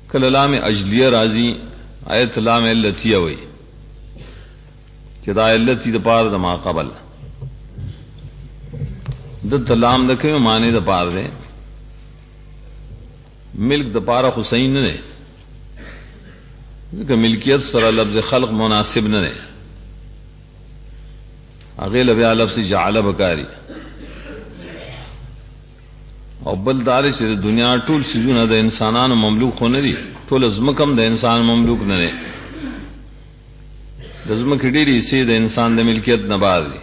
کله لام اجلیه راځي آیت لام علتیه وي چې دا علتی د پاره د ما قبل د لام د کوم معنی د پاره ده ملک د پاره حسین نه ده ملکیت سره لفظ خلق مناسب نه ده هغه لبیا لفظ جعل بکاری او بل دار چې دنیا ټول سيزونه د انسانانو مملوک خو نه دي ټول ازمکم د انسان مملوک نه دي د ازمکې ډېری سي د انسان د ملکیت نه باز دي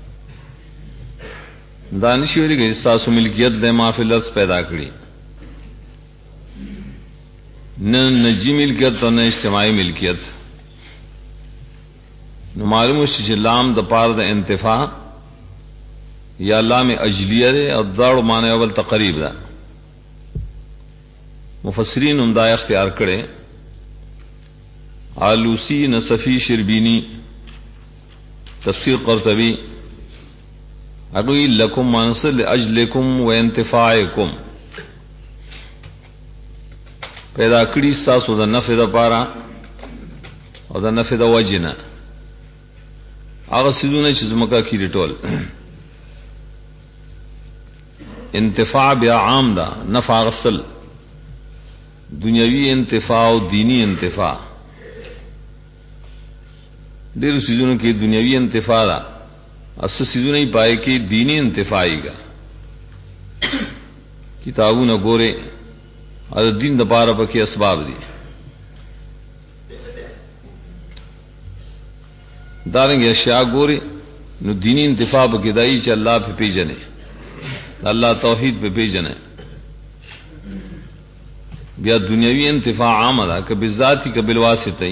دانش ویلي کې تاسو ملکیت د مافلس پیدا کړی نه نجی ملکیت او نه اجتماعي ملکیت نو معلوم شي چې لام د پار د انتفاع یا لام اجلیه ده او داړو معنی اول تقریب ده مفسرین هم دا اختیار کړي آلوسی نصفی شربینی تفسیر قرطبی اگوی لکم منصر لاجلکم و انتفاعکم پیدا کړي تاسو د نفع د پاره او د نفع د وجنه هغه سيزونه چې زمکا کیږي ټول انتفاع بیا عام دا نفع غسل دنیاوی انتفاع او دینی انتفاع ډېر سيزونه کې دنیاوی انتفاع دا اس سيزونه یې پای کې دینی انتفاعي گا کتابونه ګوره او دین د پاره پکې اسباب دي دارنګ اشیاء ګوري نو دینی انتفاع پکې دای چې الله په پیژنه الله توحید په پیژنه بیا دنیوي انتفاع عام ده که بذاتی که بالواسطه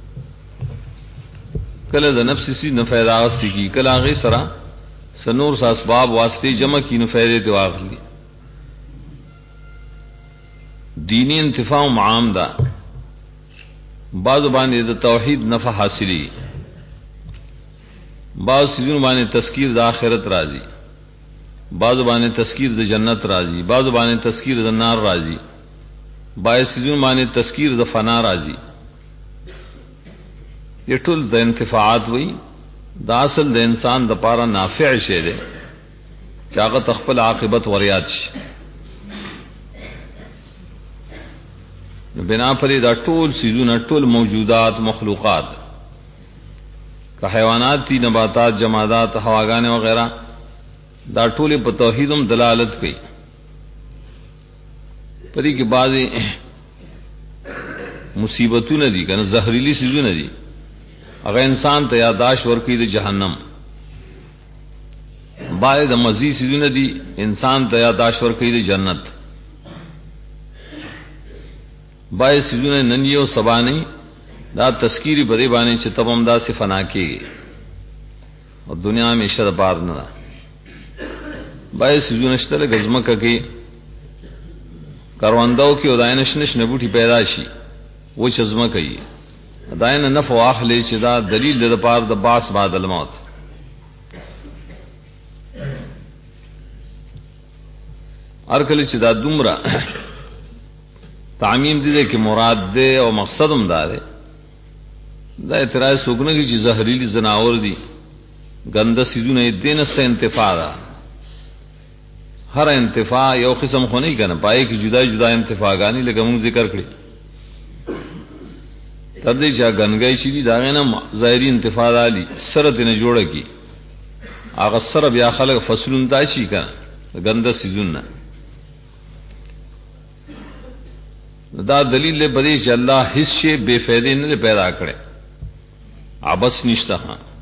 کله د نفس سي نه فائدہ واستي کی کله هغه سره سنور سا اسباب واسطه جمع کی نو فائدې ته واخلي دینی انتفاع عام ده بعض باندې د توحید نفع حاصلي بعض سيزونه باندې تذکیر د آخرت راځي بعض باندې تذکیر د جنت راځي بعض باندې تذکیر د نار راځي بعض سيزونه باندې تذکیر د فنا راځي یہ ټول د انتفاعات وي دا اصل د انسان د پاره نافع شی دی چې هغه تخپل عاقبت وریاد شي بنا پر دا ټول سيزونه ټول موجودات مخلوقات که حیوانات تی نباتات جمادات هواګانې وغیرہ دا ټول په توحیدم دلالت کوي پدې کې بعضی مصیبتونه دي کنه زهريلي سيزونه دي هغه انسان ته یاداش ورکړي د جهنم بعض د مزي سيزونه دي انسان ته یاداش ورکړي د جنت بعض سيزونه نن یو سبا نه دا تذکیری بری باندې چې تبم دا صفنا کیږي او دنیا میں شر بار نه بای سيزونه شته غزمکه کې کاروانداو کې وداینش نش نبوټي پیدا شي و چې زما کوي داینه نفع واخلې چې دا دلیل د پاره د باس بعد الموت ارکل چې دا دومره تعمیم دي کې مراد ده او مقصدم ده دا اعتراض سوګنه کی چې زهريلي زناور دي غنده سيزونه دینه سه انتفاع ده ہر انتفاع یو قسم خو نه کنه پای کی جدا جدا انتفاعانی لکه موږ ذکر کړی تر دې چې غنګای شي دا نه ظاهري انتفاع علی سره دې نه جوړه کی هغه سره بیا خلک فصلون داشي کنه غنده سيزونه دا دلیل له بدی چې الله هیڅ شی بے فائدې نه پیدا کړي عبس نشته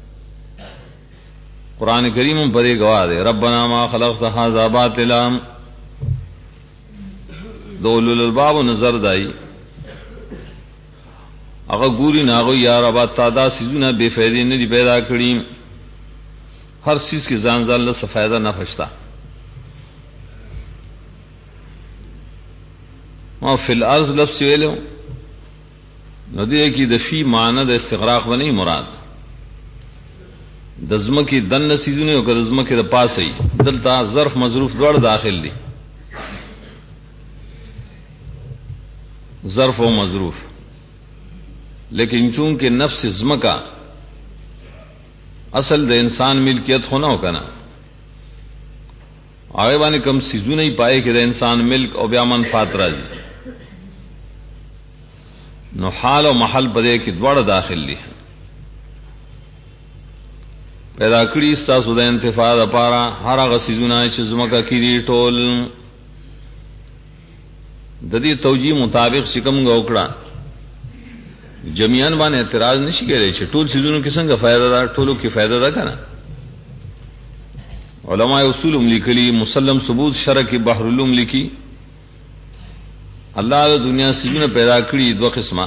قرآن کریم پر گواہ دے ربنا ما خلقت هذا باطلا دول الباب نظر دائی اگر گوری ناغو یا رب تعدا سيزونه بے فائدې نه دی پیدا کړي ہر چیز کی ځان ځان له فائدہ نه فشتا ما فی الارض لفظ ویلو نو دې کی د فی معنی د استغراق ونی مراد دزمکی دن سيزونه او دزمکی د پاسه دلته ظرف مظروف دوړ داخل دي ظرف و مظروف، لیکن چونکہ نفس ازمکا اصل د انسان ملکیت ہونا ہو کنا آگے بانے کم سیزو نہیں پائے کہ د انسان ملک او بیا منفعت راځي، نو حال او محل پدې کې دوړ داخل دي. پیدا کړی ستاسو د انتفاع لپاره هر هغه سیزونه چې زمکه کې دي ټول د دې توجیه مطابق شکم غوکړه جميعاً باندې اعتراض نشي کېدای چې ټول سیزونو کې څنګه فائدہ ده، ټولو کې فائدہ ده کنه. علماء اصول لیکلي مسلم ثبوت شرع کې بحر العلوم لیکي الله د دنیا سیزونه پیدا کړی دوه قسمه،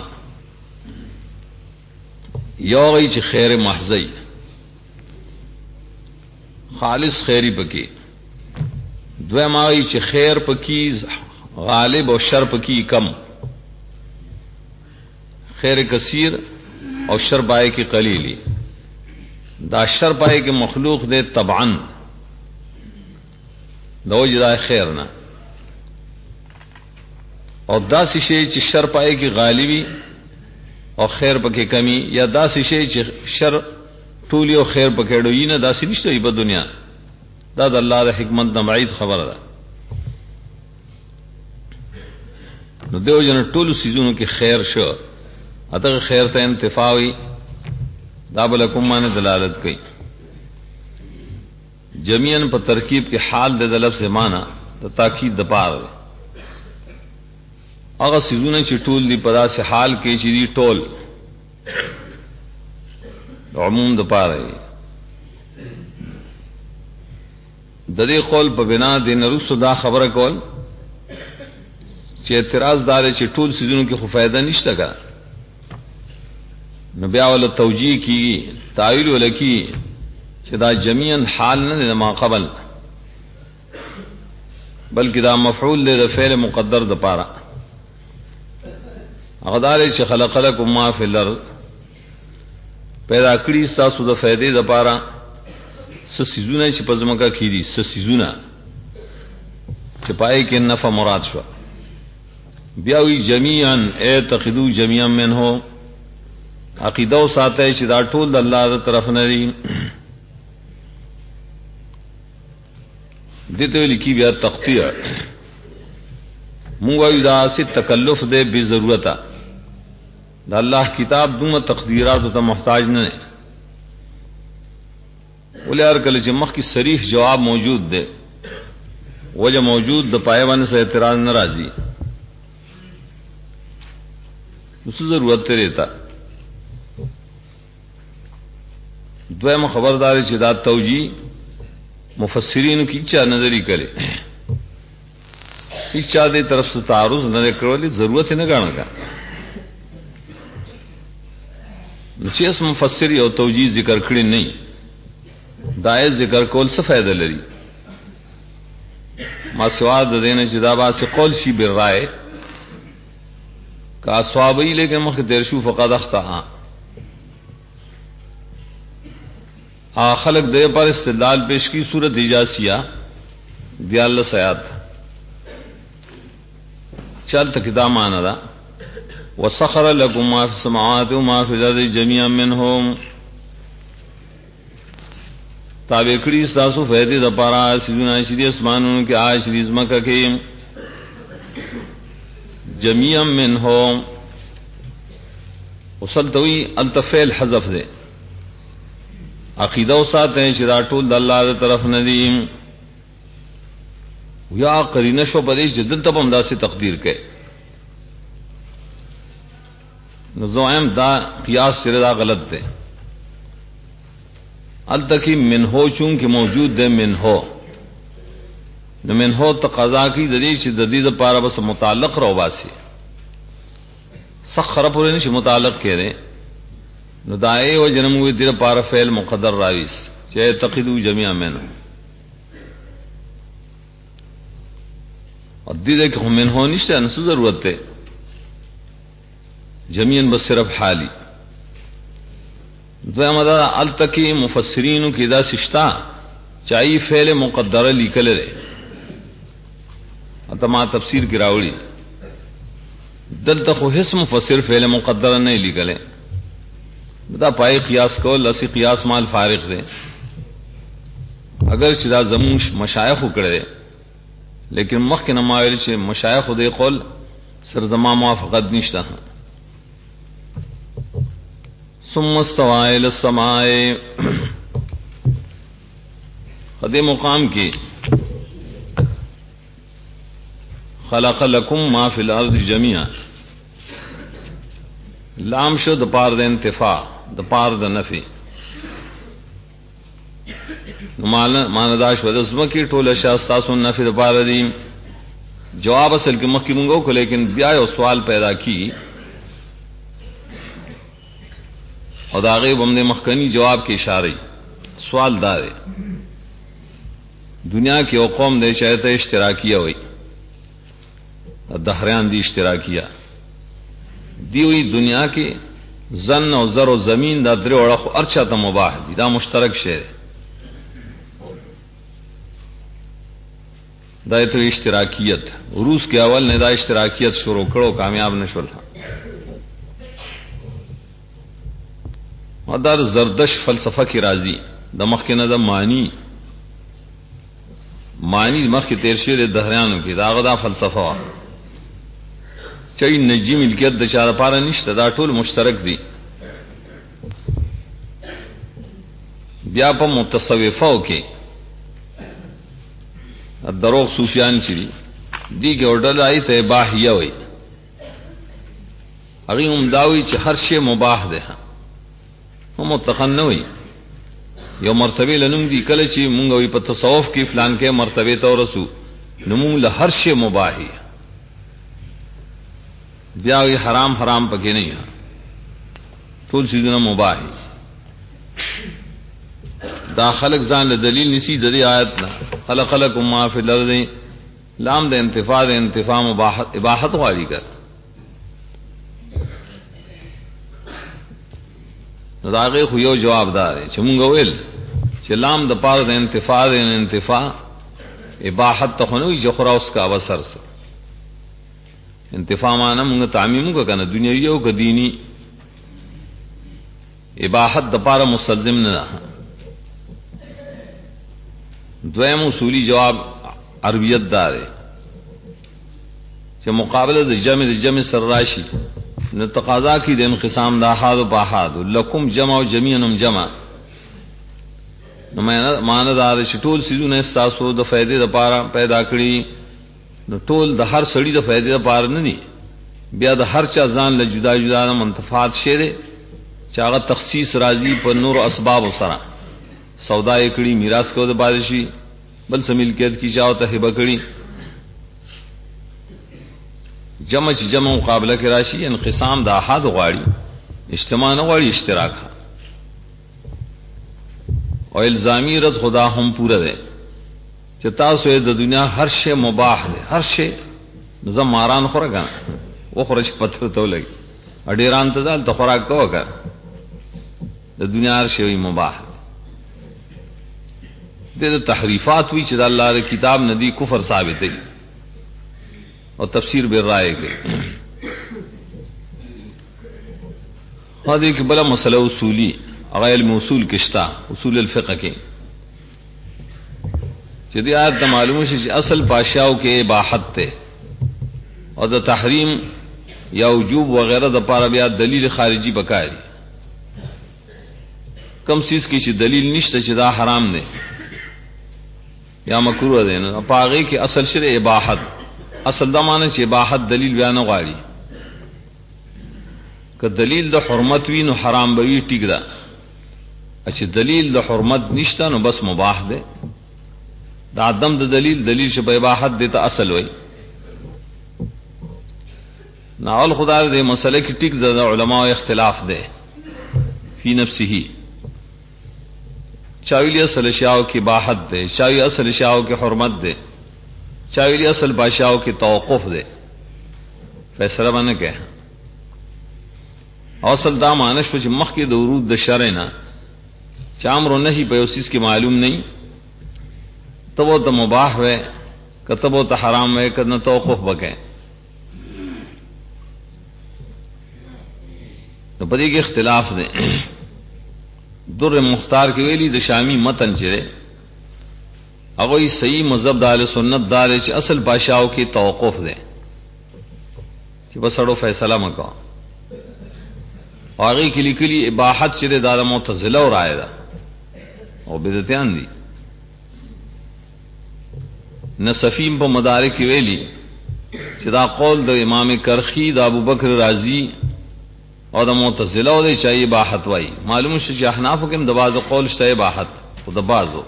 یو غي چې خیر محضی خالص خیری پکی، دویم آئی چې خیر پکی غالب اور شر پکی کم، خیر کثیر اور شر پائے کی قلیلی. دا شر پائے کے مخلوق دے طبعاً دو جدائے خیر نہ، اور دا سشے چی شر پائے کی غالبی اور خیر پکے کمی، یا دا سشے چی شر ټول یو خیر پکېړو یې نه داسې نشته په دنیا. دا د الله د حکمت نه بعید خبره ده. نو دیو جن ټول سيزونو کې خیر شو، اته خیر ته انتفاعي دا بل کوم باندې دلالت کوي. جميعا په ترکیب کې حال د لفظ معنا د تاکید د پاره هغه سيزونه چې ټول دی په داسې حال کې چې دی ټول عموم د پاره د دې قول په بنا د نرسو دا خبره کول چې اعتراض دار چې ټول سيزونو کې خو فائدہ نشته کا، نو بیا ول توجیه کی تعویل ولکی چې دا جميعا حال نه ما قبل بلکې دا مفعول له فعل مقدر د پاره هغه دار چې خلق لكم ما فی الارض پیدا کړی تاسو د فائدې لپاره سسیزونه چې پزماکه کیدي سسیزونه چې پای کې نفع مراد شو. بیا وی جميعا اعتقدوا جميعا منه عقیده او ساته چې دا ټول د الله تر طرف نه دي. دته لیکي بیا تقطيع مونږ وی دا ست تکلف دے بے ضرورت دا الله کتاب دومره تقدیرات ته محتاج نه ولې هر کله چې مخ کی صریح جواب موجود ده وجه موجود د پایوان سے اعتراض ناراضی اس ضرورت رہتا. دویم خبرداری چې دا توجیه مفسرین کی چا نظری کرے هیڅ چا دې طرف سے تعارض نه کړولې ضرورت نه غاڼه کا نو چې اس مفسر یو توجیه ذکر کړی نه دای ذکر کول څه فائدہ لري. ما سوا د دینه چې دا باسه قول شي بالرای کا صوابی لیکن مخ دیر شو فقط اخطا خلق دے پر استدلال پیش کی صورت اجاسیہ دیال سیاد چل تکدا مانا دا وسخر لكم ما في السماوات وما في الارض جميعا منهم تابع کړي تاسو فائدې د پاره سيزونه چې د اسمانونو کې آج د زمکه کې جميعا منهم وصلتوي انت فعل حذف ده عقیدہ او ساته چې دا ټول د الله تر طرف نه دي یا قرینه شو پدې چې دلته هم داسې تقدیر کوي نو زویم دا قیاس سره دا غلط ده. التکی من ہو چون کہ موجود ہے من ہو نو من ہو تقاضا کی دلی چې د دې لپاره بس متعلق رو باسي سخر پورې نشي متعلق کړي نو دای او جنم وی د لپاره فعل مقدر راويس چې تقیدو جميعا منه او دې کې هم من هو نشته نو ضرورت ده جميعا بس صرف حالی. دویم دا التکی مفسرینو کی دا سشتا چاہی فعل مقدر لیکل رہے اتما تفسیر کی راوڑی دلته خو هیڅ مفسر فعل مقدر نه لیکل دا پای قیاس کول اسی قیاس مال فارغ دی اگر چې دا زمون مشایخ وکړي لیکن مخکې نه ما ویل چې مشایخ دې قول سر زما موافقت نشته. ثم استوى الى السماء قدیم مقام کی خلق لكم ما فی الارض جميعا لام شو د پار د انتفاع د پار د نفی مانداش ودسمه کی ټوله شاستاسو نفی د پار دی جواب اصل کې مخکې مونږ کو لیکن بیا یو سوال پیدا کی او دا غیب هم د مخکنی جواب کې اشاره سوال دار دنیا کې او قوم د شایته اشتراکیه وي دهریان دی اشتراکیه دی وی دنیا کې زن او زر او زمین دا درې وړه خو ارچا ته مباح دي دا مشترک شی دا ته اشتراکیت روس کې اول نه دا اشتراکیت شروع کړو کامیاب نشول او دا زردش فلسفه کی راضی د مخ کې نه د معنی مخ کې تیر شوی د دهریانو کې دا غدا فلسفه وا چي نجی ملکیت د چاره پاره نشته دا ټول مشترک دي. بیا په متصوفه کې دروغ صوفیان چي دي کې اورډل آی ته باهیه وي هغه هم داوي چې هر شی مباح ده هم متخن نه وي یو مرتبه لنوم دي کله چې مونږ وي په تصوف کې فلان کې مرتبه ته ورسو نو مونږ له هر شی مباحي بیا وی حرام حرام پکې نه ټول شیونه مباحي دا خلق ځان له دلیل نسی د دې آیت نه خلق لكم ما فی الارض لام د انتفاع اباحت غواړي کړ نو دا غي خو یو جواب دار چې مونږ ویل چې لام د پاره د انتفاع اباحت ته خو نه جوړه اوس کا وسر سره انتفاع معنا مونږ تعمیم کو کنه دنیوي او دینی اباحت د پاره مستلزم نه. دویم اصولی جواب عربیت دار چې مقابله د جمع سر راشي نو تقاضا کی د انقسام د احاد او باحاد لکم جمع او جميعا جمع نو معنا دا چې ټول سيزونه استاسو د فائدې لپاره پیدا کړی نو ټول د هر سړي د فائدې لپاره نه دي بیا د هر چا ځان له جدا جدا منتفعات شری چې هغه تخصیص راځي په نور اسباب سره سودا یې کړی میراث کو د بادشي بل سملکیت کی چاو ته هبه کړی جمع مقابله کې راشي انقسام د احاد غواړي اجتماع نه غواړي اشتراک او الزامی رد خدا هم پورا ده چې تاسو د دنیا هر شی مباح ده هر شی نظام ماران خورګا او خورش پتر ته لګي اډیران ته ځل ته خوراک کوکا د دنیا هر شی مباح د تحریفات وی چې د الله د کتاب ندی کفر ثابت دی او تفسیر به رائے کې هذه کې بل مسله اصولی هغه علم اصول کشتا اصول الفقه کې چې دې آیت معلومه شي چې اصل پاشاو کې اباحت ته او د تحریم یا وجوب وغیرہ د پاره بیا دلیل خارجي بکاري کم چیز کی چې دلیل نشته چې دا حرام دی یا مکروه دی نو پاغي کې اصل شرع اباحت اصل دا معنی چې اباحت دلیل بیان غواړي که دلیل د حرمت وی نو حرام به وي ټیک ده چې دلیل د حرمت نشته نو بس مباح ده دا عدم د دلیل شبه اباحت دی ته اصل وای ناول خدای دې مسله کې ټیک د علماء اختلاف ده فی نفسه چاویلی اصل اشیاء کی باحت دے چاویلی اصل اشیاء کی حرمت دے چاویلی اصل بادشاہ کی توقف دے فیصلہ باندې کې اصل دا مانش چې مخ کې د ورود د شرع نه چامر نه په اوسیس کې معلوم نه تبو ته مباح وې کتبو ته حرام وې کله توقف وکې نو پدې کې اختلاف دی. در مختار کې ویلي د شامی متن چره هغه صحیح مذهب د اهل سنت دار چې اصل بادشاہو کې توقف دی چې بس اړو فیصله مکو. هغه کې لیکلي اباحت چې د معتزله او رائے ده او بدعتيان دي. نصفیم په مدارک کې ویلي چې دا قول د امام کرخی د ابوبکر رازی او د معتزله او د چای اباحت وای. معلوم شي چې احناف کې د بعض قول شته اباحت او د بعضو.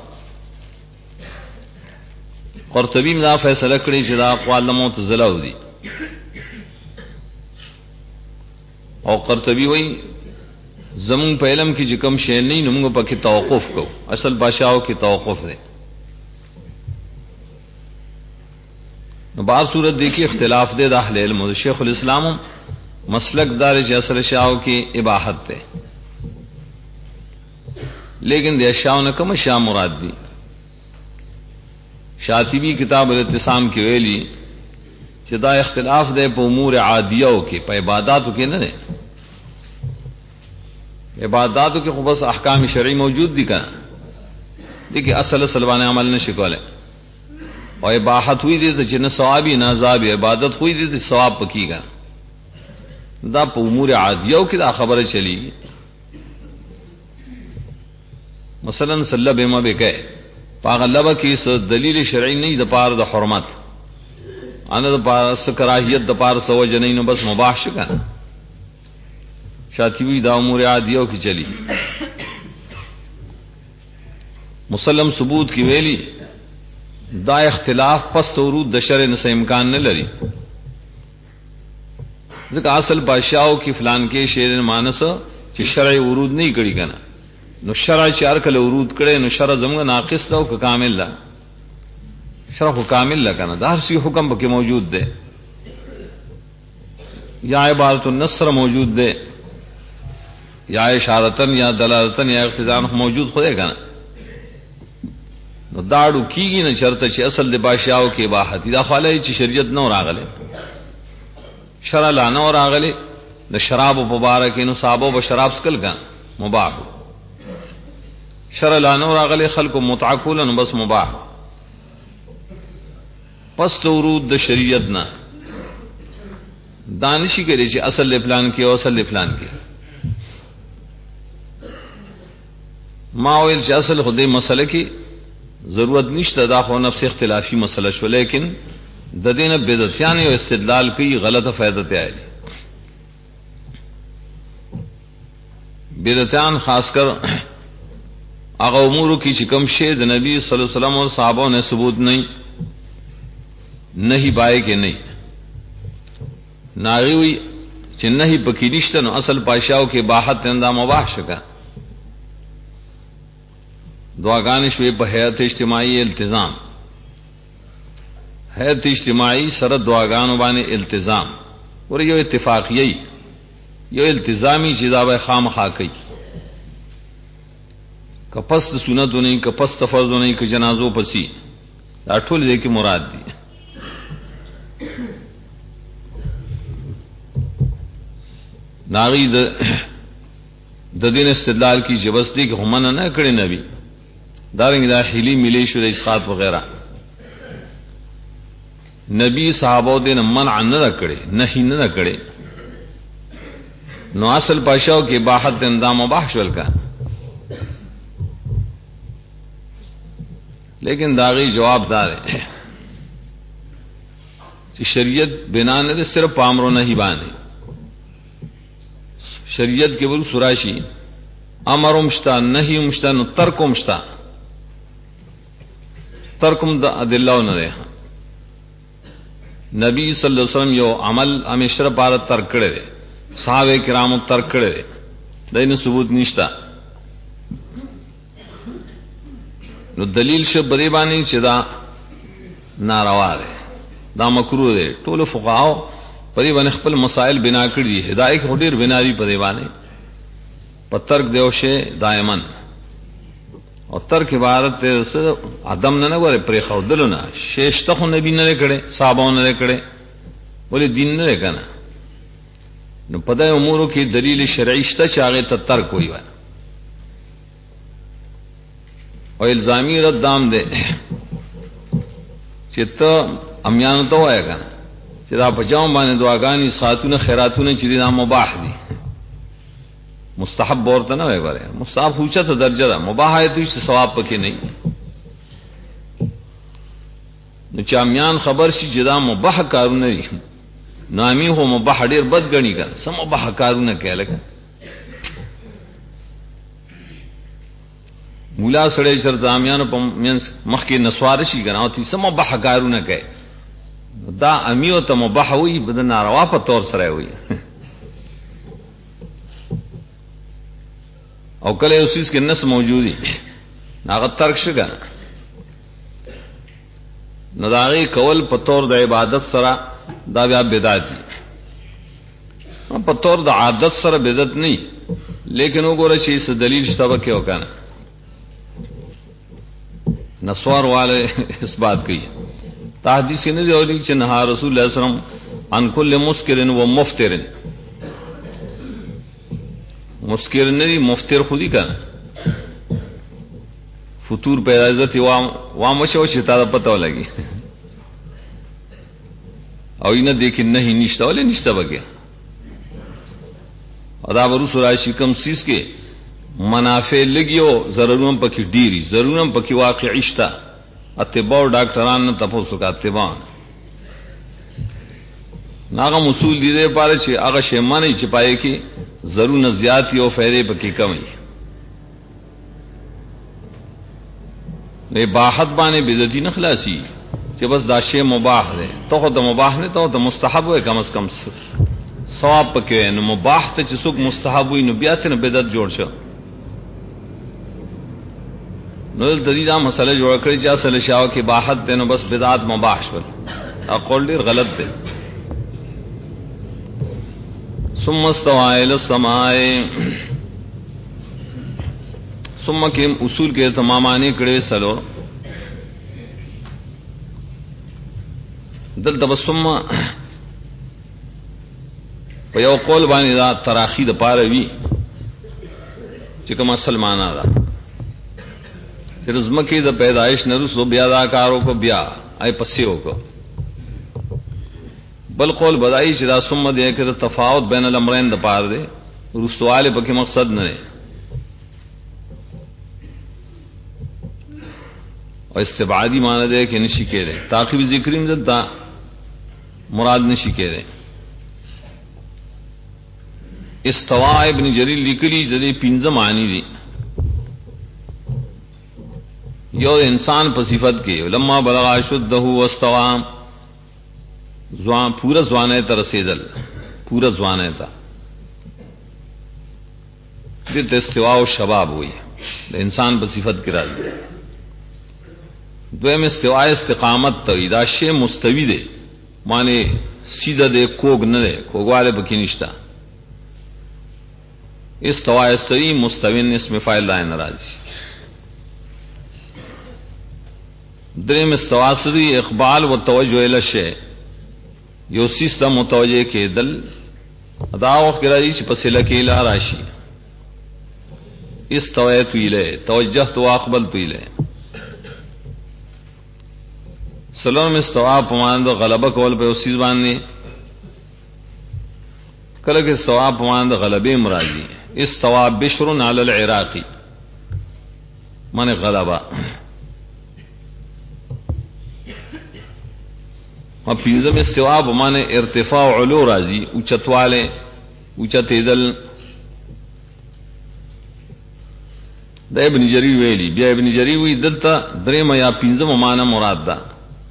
قرطبی دا فیصله کړی چې دا اقوال د معتزله دي او قرطبی وای زمون په علم کې چې کوم شی نه نو موږ پکې توقف کو. اصل بادشاہو کې توقف دی. نو بعض صورت دیکھی اختلاف دے دا اہل علم. شیخ الاسلام مسلک دار چې اصل شاو کې اباحت تے لیکن دے اشیاء نے کم اشیاء مراد دی. شاطبی کتاب الاعتصام کی ویلی چې دا اختلاف دے په امور عادیو کې په عباداتو کې نه ده. عباداتو کې خو بس احکام شرعی موجود دي کنه دیکھیں اصل سلوان عمل نشي کوله اور اباحت ہوئی دی تو جن ثوابی نہ عذاب عبادت ہوئی دی تو ثواب پکی گا. دا په امور عادیو کې دا خبره چلی. مثلا صلی بما بکے پاغلب کی س دلیل شرعی نہیں د پار د حرمت ان د پار س کراہیت د پار سو جنین بس مباح شکا. شاطبی دا امور عادیو کی چلی. مسلم ثبوت کی ویلی دا اختلاف پس ورود د شرع نه امکان نه لري. ځکه اصل بادشاہو کی فلان کې شعر مانس چې شرع ورود نه کړي کنه نو شرع چې هر کله ورود کړي نو شرع زموږ ناقص او کامل لا. شرع خو کامل لا کنه دا هر څه حکم پکې موجود دی یا عبارت النصر موجود دی یا اشارتن یا دلالتن یا اقتضاء موجود خو دی کنه. نو داړو کیږي نه چرته چې اصل د بادشاہو کې اباحت دا خاله چې شریعت نو راغله شرع لا نو راغله. د شراب مبارک نو صحابه به شراب سکل کا مباح. شرع لا نو راغله خلق متعقلا بس مباح. پس ورود د شریعت نه دانشی کړي چې اصل پلان کې او اصل پلان کې. ما ویل چې اصل خدای مسله کې ضرورت نشته دا خو نفس اختلافی مسئلہ شو لیکن د دینه بدعتیان یو استدلال کوي غلطه فائدہ ته آئے. بدعتیان خاص کر هغه امور کی چې کوم شی د نبی صلی الله علیه وسلم او صحابه نے ثبوت نہیں بائے کہ نہیں ناغي وي چې نہیں پکې نشته نو اصل بادشاہو کې باحت اندام مباح شکا. دعاګانې شوې په حیات اجتماعي التزام. حیات اجتماعي سره دعاګانو باندې التزام ور یو اتفاقی یو التزامی چې دا به خامخا کوي. کپس سنت نه کپس فرض نه ک جنازو پسی دا ټول دې کې مراد دي. ناغي د دین استدلال کی جبستی کې هم نه کړي نبی دارنګ دا حیلی ملی شو د اسقاط وغیرہ نبی صحابو دین منع نه کړي نهی نه کړي نو اصل پاشاو کې باحت اندام مباح شول کا. لیکن داغی جواب دار ہے کہ شریعت بنا نے صرف امر و نہی باندې شریعت کے بل سراشی امر مشتا نہی مشتا نو ترک مشتا ترکم دا ادلہ نہ رہا. نبی صلی اللہ علیہ وسلم یو عمل ہمیشہ پار ترک کړي دي صحابه کرام ترک کړي دي دینه ثبوت نشتا. نو دلیل شه بری باندې چې دا ناروا ده دا مکروه ده. ټول فقهاو پری باندې خپل مسائل بنا کړی دي. هدايت هډیر بنا دي پری باندې پترک دیو شه دائمن او ترک عبارت ته ادم نه غره پرې خو دلونه شیشته خو نبی نه کړي صحابه نه کړي ولې دین نه کنه نو پدې امورو کې دلیل شرعي شته چې هغه ته ترک وي او الزامي رد دام دے چې ته امیانو ته وایې کنه چې دا پچاو باندې دعاګانې خاتون خیراتونه چې دا مباح دي مستحب ورته نه وایي غره مستحب اوچته درجه ده مباح ہے تو چې ثواب پکې نه نو چې امیان خبر شي چې دا مباح کارونه دي نامی هو مباح ډیر بد غني کنه سم مباح کارونه کوي لکه مولا سړی شرط امیان په مخ کې نسوار شي کنه او تی سم مباح کارونه کوي دا امیو ته مباح وي بد ناروا په تور سره وي او کله اوسیس کې نس موجودي هغه ترک شګه نو داغي کول په تور د عبادت سره دا بیا بدعت دي په تور د عادت سره بدعت نه لیکن وګوره چې اس دلیل شته وکي وکنه نسوار والے اس بات کی تحدیث نے جو لی چې نهى رسول الله صلی الله علیه وسلم عن كل مسکر و مفتر مسکر نه مفتر خودی کنه فطور پیدا عزت وام شو شتا پتہ لگی او اینه دیکھ نہیں نشتا ولې نشتا بګه ادا ورو سورای شکم سیس کې منافع لګیو ضرورم پکې ډیری ضرورم پکې واقعي شتا اتباع ډاکټران نه تاسو کا اتباع ناغه اصول دي دې پاره چې هغه شی معنی چې پای کې ضرور نه زیات یو فائدې پکې کمی نه باحت باندې بدعتي نه خلاصي کہ بس دا شی مباح ہے تو د مباح نه تو مستحب ہے کم از کم ثواب پکې نو مباح ته چې څوک مستحب وي نو بیا ته بدعت جوړ شو نو د دې دا مسله جوړ کړی چې اصل شاو کې باحت ته نو بس بدعت مباح شول اقول ډیر غلط دی ثم استوى الى السماء ثم کې اصول کې تمامانی کړي سلو دل تبسم په یو قول باندې دا تراخی د پاره وی چې کوم مسلمانانه دا چې رزمکه د پیدایش نرسو بیا دا کارو کو بیا آی پسیو کو بل قول بدای چې دا ثم دې کې د تفاوت بین الامرین د پاره دی رسواله پکې مقصد نه او استبعادی معنی دے کہ نشی کہہ تاخیر ذکریم دتا مراد نشی کہہ رہے استوا ابن جریر لکلی جدی پنځه معنی دی یو انسان په صفت کې لما بلغ اشده واستوا ځوان پورا ځوانه تر رسیدل پورا ځوانه تا دې استوا او شباب وي د انسان په صفت کې راځي دویم استوا استقامت تو دا شی مستوی دے معنی سیدھا دے کوگ نہ دے کوگوالے بکی نشتا استوا استوی مستوین اسم فاعل لا ناراضی دریم استوا سری اقبال و توجہ الی الشیء یو سیستا متوجہ کے دل ادا وقت راضی چې پسله کې لا راشي استویت الیه توجهت واقبلت الیه سلام استوا پماند غلبہ کول په اوسې باندې کله کې استوا پماند غلبه مرادی استوا بشر علی العراق معنی غلبہ او پینځم استوا پمانه ارتفاع علو راضی اوچتواله اوچتیدل د ابن جریر ویلی بیا ابن جریر وی دلته دریم یا پینځم معنی مراد ده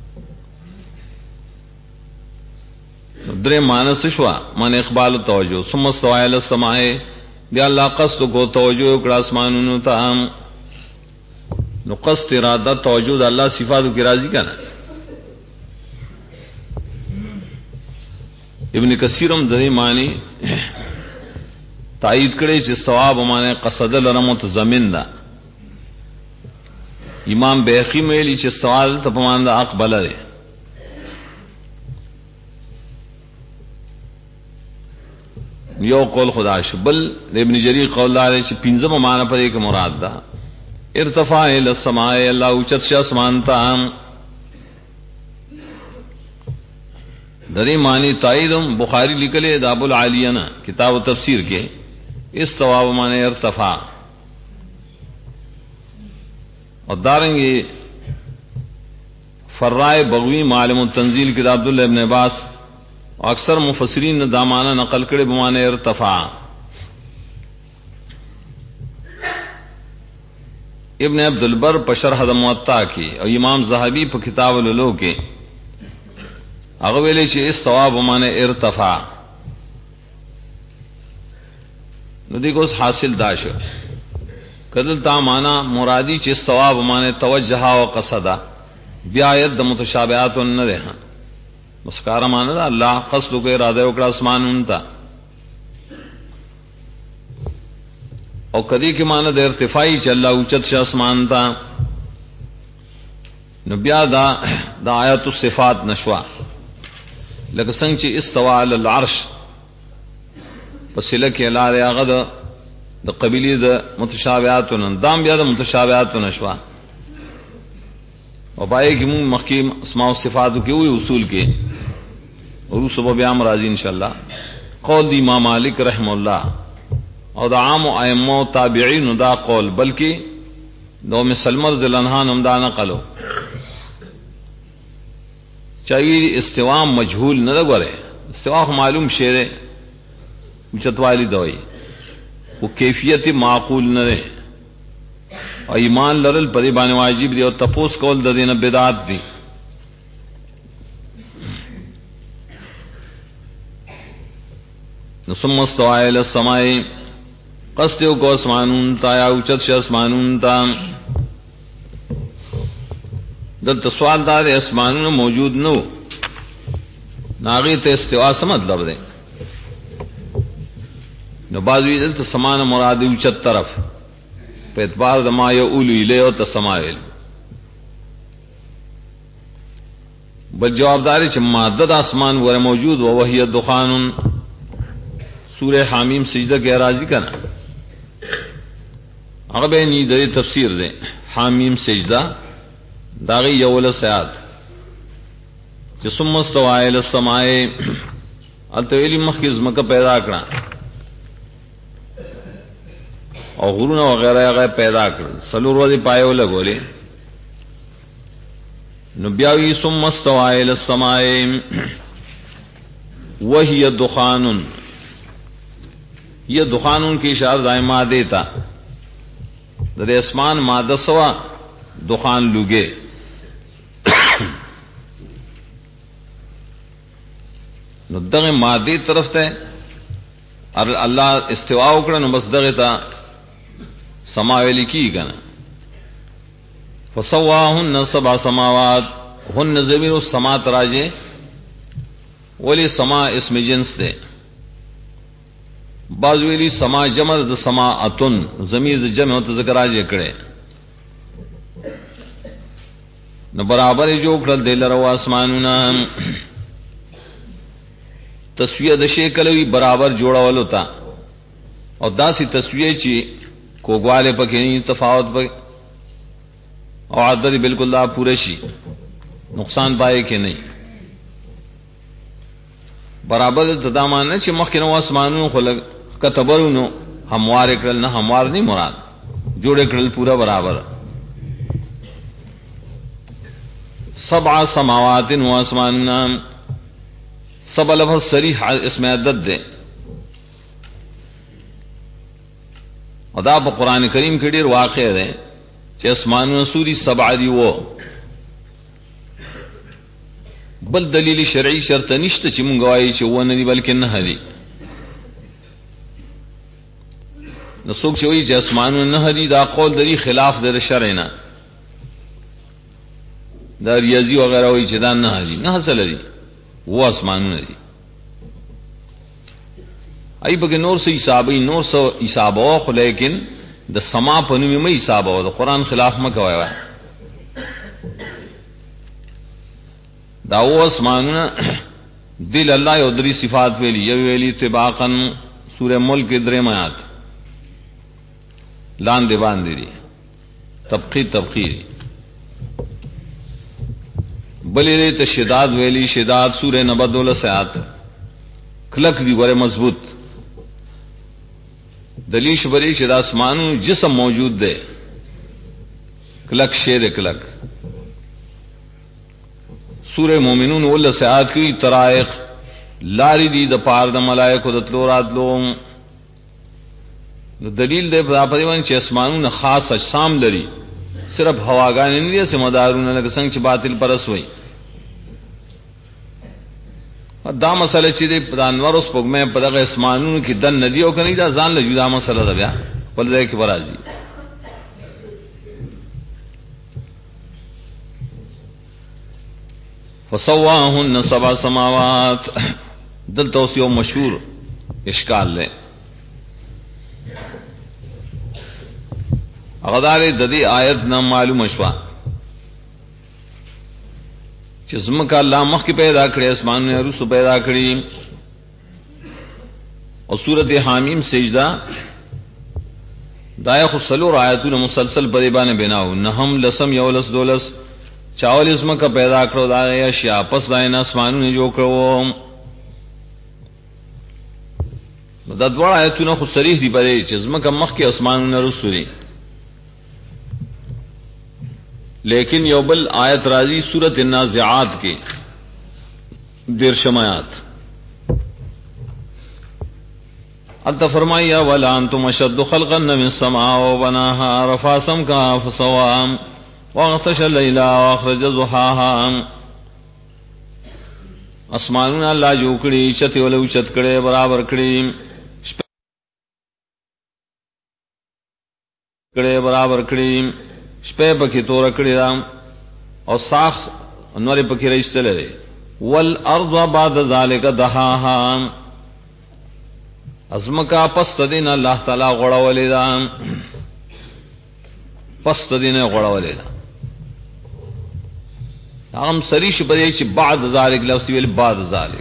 درې مانس شوا من اقبال توجہ ثم استوى الى السماء بیا الله قصد کو توجہ کړه اسمانونو ته نو قصد اراده توجہ د الله صفاتو کی راضی کنه ابن کثیرم د دې معنی تایید کړي چې ثواب معنی قصد لرمت زمین دا امام بیهقی ویلی چې ثواب ته په معنی اقبل لري یو قول خدا شبل ابن جریر قول دار چې پنځم معنا پر ایک مراد ده ارتفاع الى السماء الله اوچت ش اسمان ته دری معنی تایدم بخاری لکھلے داب العالینا کتاب و تفسیر کے استوا معنی ارتفاع اور دارنگی فرائے بغوی معلم التنزیل کتاب عبداللہ ابن عباس اکثر مفسرین نے دامانہ نقل کرے بمعنی ارتفاع ابن عبد البر پشرح موطا کی اور امام زہبی پر کتاب العلو کے اغویلی چې استوا بمعنی ارتفاع نو دیکھو اس حاصل داشو کدل تا مانا مرادی چې استوا بمعنی توجہ و قصدا بیا آیت د متشابہات نه ده مسکارا مانا دا اللہ قصد کو ارادہ وکړه اسمان انتا او کدی کی مانا د ارتفاعی چې الله اوچت ش اسمان تا نو بیا دا آیات الصفات نشوا لکه څنګه چې استوا علی العرش پسله کې لاره هغه د قبیله د متشابهات نن دام بیا د متشابهات نشوا او پای کې موږ مخکې اسماء او صفات کې وی اصول کې او صبح بیا راځي ان شاء الله قول دی امام مالک رحم الله او د عام ائمه تابعین دا قول بلکې دو مسلمر ذل انهان هم دا نقلو چاہیے استوا مجهول نہ لگے استوا معلوم شعر چتوالی دوئی وہ کیفیت معقول نہ رہے اور ایمان لرل پری بان واجب دی اور تپوس کول دین بدعت دی ثم استوى الى السماء قصدو کو اسمانون تا یا اوچت ش اسمانون تا دلته سوال دار اسمانونه موجود نو ناغی ته استوا څه مطلب دی نو بعضوی دلته سمان مراد اوچت طرف په اعتبار د ما یؤول الیه او تسمایل بل جوابداری چې ماده د اسمان ور موجود او وهي دخان سورہ حامیم سجدہ کې راضی کنا هغه به ني د تفسیر دی حامیم سجدہ داغی یول سیاد چې ثم استوى الى السماء التویلی مخکز مکه پیدا کړه او غرونه وغیرہ هغه پیدا کړ سلور ورځې پایو لګولې نو بیا وی ثم استوى الى السماء وهي دخان یہ دخان کی اشارہ دائمہ دیتا در اسمان مادہ سوا دخان لوگے نو دغه مادی طرف ته الله استوا وکړه نو بس دغه ته سما ویل کی کنه فسواهن سبع سماوات هن ضمیر السما تراجه ولی سما اسم جنس ده بعض ویلی سما جمع د سماعتن ضمیر د جمع ته ذکر راځي کړي نو برابر جو کړل دل رو اسمانونه تسویه د شکلوي برابر جوړول ہوتا او داسي تسویه چې کوګواله پکې نه تفاوت پکې او عدل بالکل لا پوره شي نقصان پائے کې نه برابر تدامان چې مخکې نو اسمانونو خلق کتبرونو هموار کړل نه هموار نه مراد جوړ کړل پورا برابر سبع سماوات و اسمان سبع لفظ صریح اسم عدد دے او دا په قران کریم کې ډیر واقع ده چې اسمانونه سوري سبع دی وو بل دلیل شرعي شرط نشته چې مونږ وایي چې ونه دی بلکې نه دی نو څوک چې وایي چې اسمانونه نه دی دا قول دی خلاف د شرع نه دا ریاضی وغیرہ وایي چې دا نه دی نه اصل دی وہ اسمانونه دی ای بګ نور سې حسابي نور سو حساب او لیکن د سما په نوم یې حساب او د قران خلاف مکه وایي دا و اسمانونه دل الله یو دري صفات ویلی یو ویلی تباقن سورہ ملک دریم آیات لاندې باندې دي طبقی بلې ته شداد ویلی شداد سورہ نبأ 12 آیات کلک دی ور مضبوط دلیش بری چې د اسمانو جسم موجود ده کلک شیر کلک سورہ مومنون ول ساعات کی طرائق لاری دی د پار د ملائکه د تلو راتلو نو دلیل ده په دیوان چې اسمانونه خاص اجسام لري صرف هواګان نه دي سمدارونه لکه څنګه چې باطل پرس وای دا مسله چې د انور اوس پګمه په دغه اسمانونو کې دن ندی او کني دا ځان له جدا مسله ده بیا په دې کې برازي فسواهن سبع سماوات دل توسیو مشهور اشکال له اغدار د دې آیت نه معلوم شوا چې زمکه الله مخ کې پیدا کړی اسمانونه روسو پیدا کړی او سورۃ حامیم سجدہ دای خو سلور آیاتونه مسلسل په دې باندې بناو نهم لسم یولس دولس 40 زمکه پیدا کړو دا اشیاء پس داینه اسمانونه جوړ کړو دا دوه آیاتونه خو صریح دي په دې چې زمکه مخ کې اسمانونه روسو دي لیکن یوبل آیت راضی سورۃ النازعات کے 13 آیات انت فرمایا ولا انتم اشد خلقا من السماء وبناها رفع سمكها فسواها واغطش الليل واخرج ضحاها اسمانونه الله جو کړي چته ولو چت کړي برابر کړي شپه پکې تور کړی دا او ساخ نور پکې رښتل لري والارض بعد ذلك دحاها ازمکا پس دین الله تعالی غړولې دا پس دین غړولې دا هم سریش پرې چې بعد ذلك لفظ ویل بعد ذلك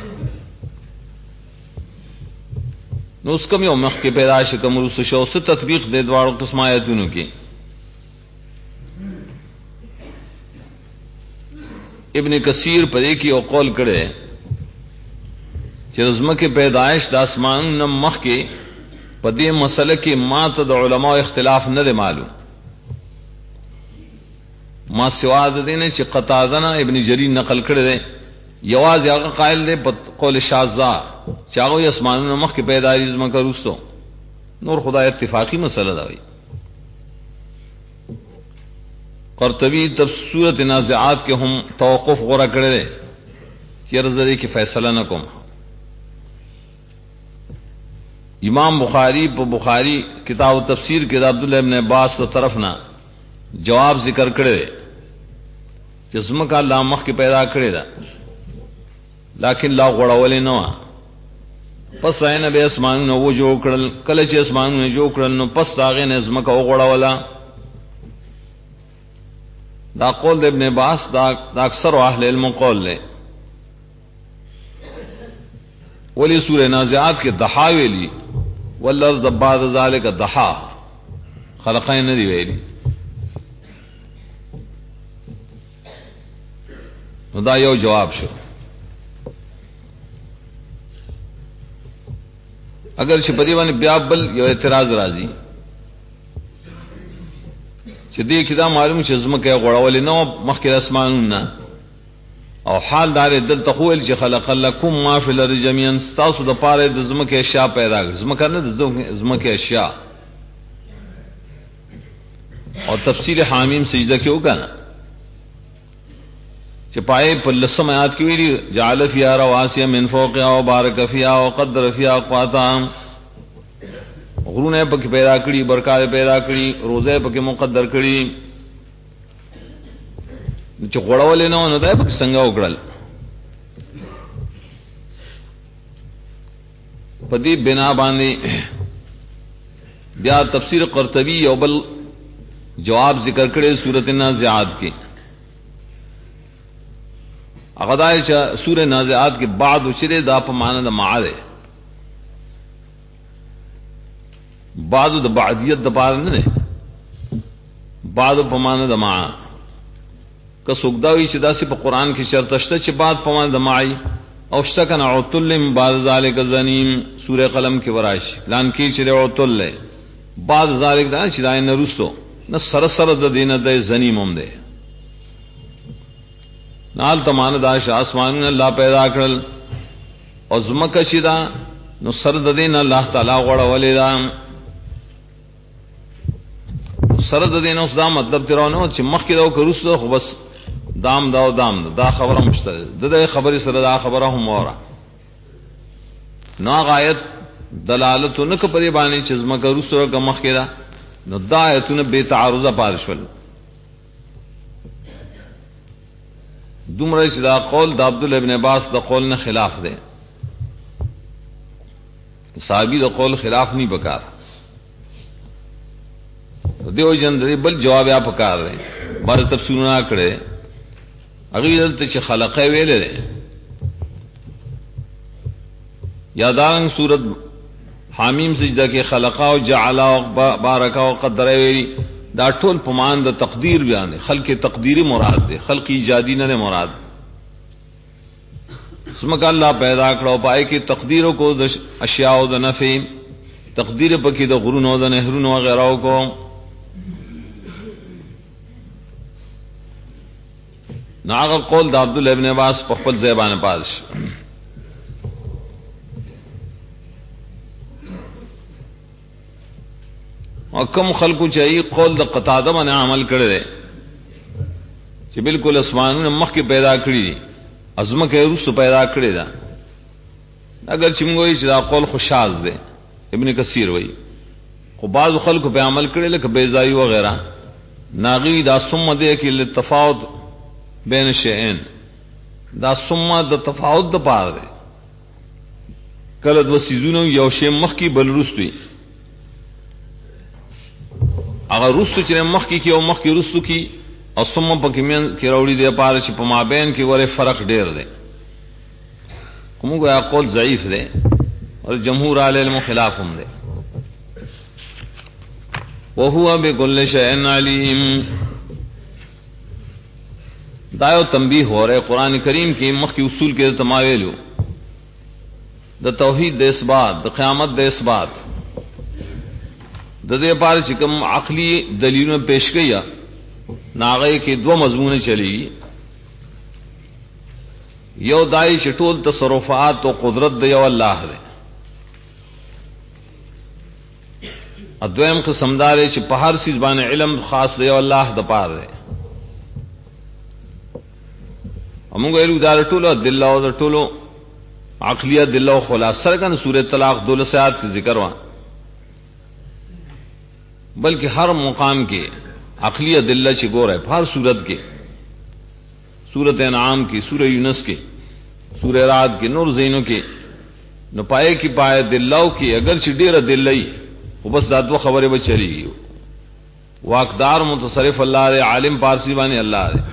نو اس کوم یو مخ کې پیدا شکم رس شو ست تطبیق د دوړو قسم آیاتونو کې ابن کثیر پر ایک ہی قول کړي چې زمکه پیدائش د اسمان نم مخ کې په دې مسله کې ماته د علماء اختلاف نه دی معلوم ما سوا د دې نه چې قتاده ابن جریر نقل کړي دی یواز هغه قائل دی په قول شاذا چې هغه اسمان نم مخ کې پیدائش زمکه روستو نور خدای اتفاقی مسله ده وي قرطبی تب سورۃ نازعات کے ہم توقف غورا کرے چې رضی کی فیصلہ نہ کوم امام بخاری په بخاری کتاب تفسیر کې عبداللہ ابن عباس کی طرف نہ جواب ذکر کړي چې زمکه الله مخ کې پیدا کړی دا لیکن لا غړولې نه پس عین به اسمانونه و جوړ کړل کله چې اسمانونه جوړ کړل نو پس هغه نه زمکه وغړولا دا قول ابن عباس دا اکثر اهل علم قول لے ولی سورہ نازعات کے دحا ویلی والارض بعد ذلك دحا خلقین ندی ویلی دا یو جواب شو اگر شپدی باندې بیا بل یو اعتراض راځي چې دې کې دا معلوم چې زمکه غړولې نو مخکې اسمانونه او حال دار دل تقول چې خلق لكم ما فی الارض جميعا تاسو د پاره د زمکه اشیاء پیدا کړ زمکه نه د زمکه اشیاء او تفسیر حامیم سجدہ کې وکړه چې پای په لسم آیات کې ویلي جعل فيها رواسي من فوقها وبارك فيها وقدر فيها اقواتها غرونه پکې پیدا کړی برکات پیدا کړی روزه پکې مقدر کړی چې غړولې نه نه ده پکې څنګه وکړل په دې بنا باندې بیا تفسیر قرطبی یو بل جواب ذکر کړي سورۃ النازعات کې هغه دا چې سورۃ النازعات کې بعد وشره دا په معنا د معاده بعد د بعدیت د پار نه بعد په معنا د ما که سوګداوی چې داسې په قران کې شرط شته چې بعد په معنا د معي او شته کنه عتل بعد ذلک زنیم سوره قلم کې ورایش لان کې چې عتل بعد ذلک دا چې دای نه رسو نه سر سر د دینه د زنیم هم ده نال تمان داش اسمان الله پیدا کړل او زمکه چې دا نو سر د دین الله تعالی غوړولې دا سر د دین اوس دا مطلب ترونه چې مخکې دا وکړو خو بس دام دا او دام دا خبره مشترک د خبرې سره دا خبره هم وره نو غایت دلالت نه کپري باندې چې زمکه رسو کا مخکې دا نو دا ایتونه به تعارضه پارشل دومره چې دا قول د عبد الله ابن عباس د قول نه خلاف دی صحابي د قول خلاف نہیں پکار دیو جن بل جواب یا پکار رہے بار تفسیر نہ کړي هغه دلته چې خلقه ویلې یادان سورۃ حامیم سجدہ کې خلقا او جعل او بارک او قدر ویلي دا ټول پمان د تقدیر بیان خلق تقدیری مراد دی خلق ایجادی نه مراد سمک اللہ پیدا کړو پای کې تقدیروں کو د اشیاء او د نفع تقدیر پکې د غرونو او د نهرونو وغیرہ کو ناغه قول د عبد الله ابن عباس په خپل زبان پاش او کوم خلقو چي قول د قتاده باندې عمل کړي چې بالکل اسمانونه مخکې پیدا کړی دي ازمکه روس پیدا کړی دا اگر چې موږ وایو چې دا قول خوشاز دی ابن کثیر وایي خو بعض خلکو په عمل کړي لکه بیزایی وغیرہ ناغي دا ثم دې کې لتفاوت بین شیئین دا ثم د تفاوت د پاره دی کله د وسیزونو یو شی مخکې بل رستوي اگر رستو چې مخکې کې او مخکې رستو کې او ثم پکې مین کې راوړي دی پاره چې په مابین کې ورې فرق ډیر دی کومه یا قول ضعیف دی اور جمهور اهل علم خلاف هم دی وهو بكل شيء عليم دایو تنبیہ ہو رہے قرآن کریم کی مخی اصول کے تماویلو د توحید د اثبات د قیامت د اثبات د دې پاره چې کوم عقلی دلیلونه پیش کیا ناغه کې دو مضمون چلی یو دای چې ټول تصرفات او قدرت د یو الله دی ادویم قسم دار چې په هر چیز باندې علم خاص دی او الله د پاره دی موږ ویلو دا ټولو دل او ټولو عقلیه دل او خلاصه کنه سوره طلاق 12 آیات کې ذکر وا بلکہ ہر مقام کے عقلیه دل چې ګوره په هر صورت کې سورۃ انعام کی سورہ یونس کی سورہ رعد کی نور زینوں کی نو پائے کی پائے دلاو کی اگر چې ډیره دلای او بس دا دو خبره به چلیږي واقدار متصرف الله دے عالم پارسی باندې الله دے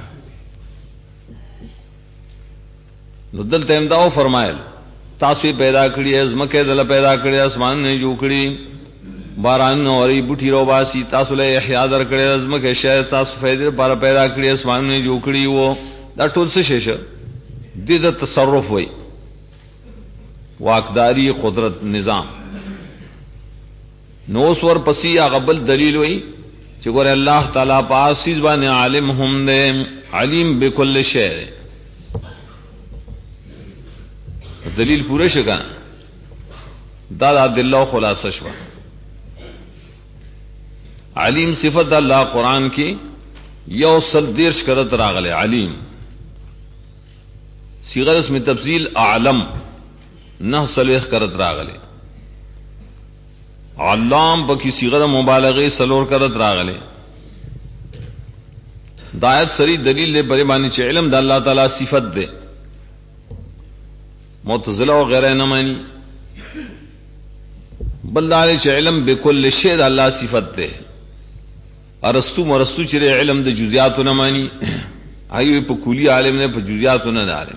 نو دلته امداو فرمایل تاسو پیدا کړی ازمکه دل پیدا کړی اسمان نه جوړ کړی باران اوري بوټي رو باسي تاسو له احیا در کړی ازمکه شه تاسو فائدې بار پیدا کړی اسمان نه جوړ کړی وو دا ټول څه شې دې د تصرف وای واقداری قدرت نظام نو سور پسی غبل دلیل وای چې ګوره الله تعالی پاسیز باندې عالم هم دې علیم بكل شی دلیل پورا شگا دا دل و خلاصہ شوا علیم صفت اللہ قرآن کی یو سلدیرش کرت راغلے علیم صیغہ اس میں تفصیل اعلم نہ سلیخ کرت راغلے علام پکی صیغہ مبالغه سلور کرت راغلے دایت سری دلیل لے بری بانی چ علم د اللہ تعالی صفت دے معتزلہ وغیرہ نہ مانی بلدار چ علم بكل شیء اللہ صفت دے ارسطو مرسطو چرے علم د جزئیات نہ مانی ایو په کلی عالم نے په جزئیات نہ عالم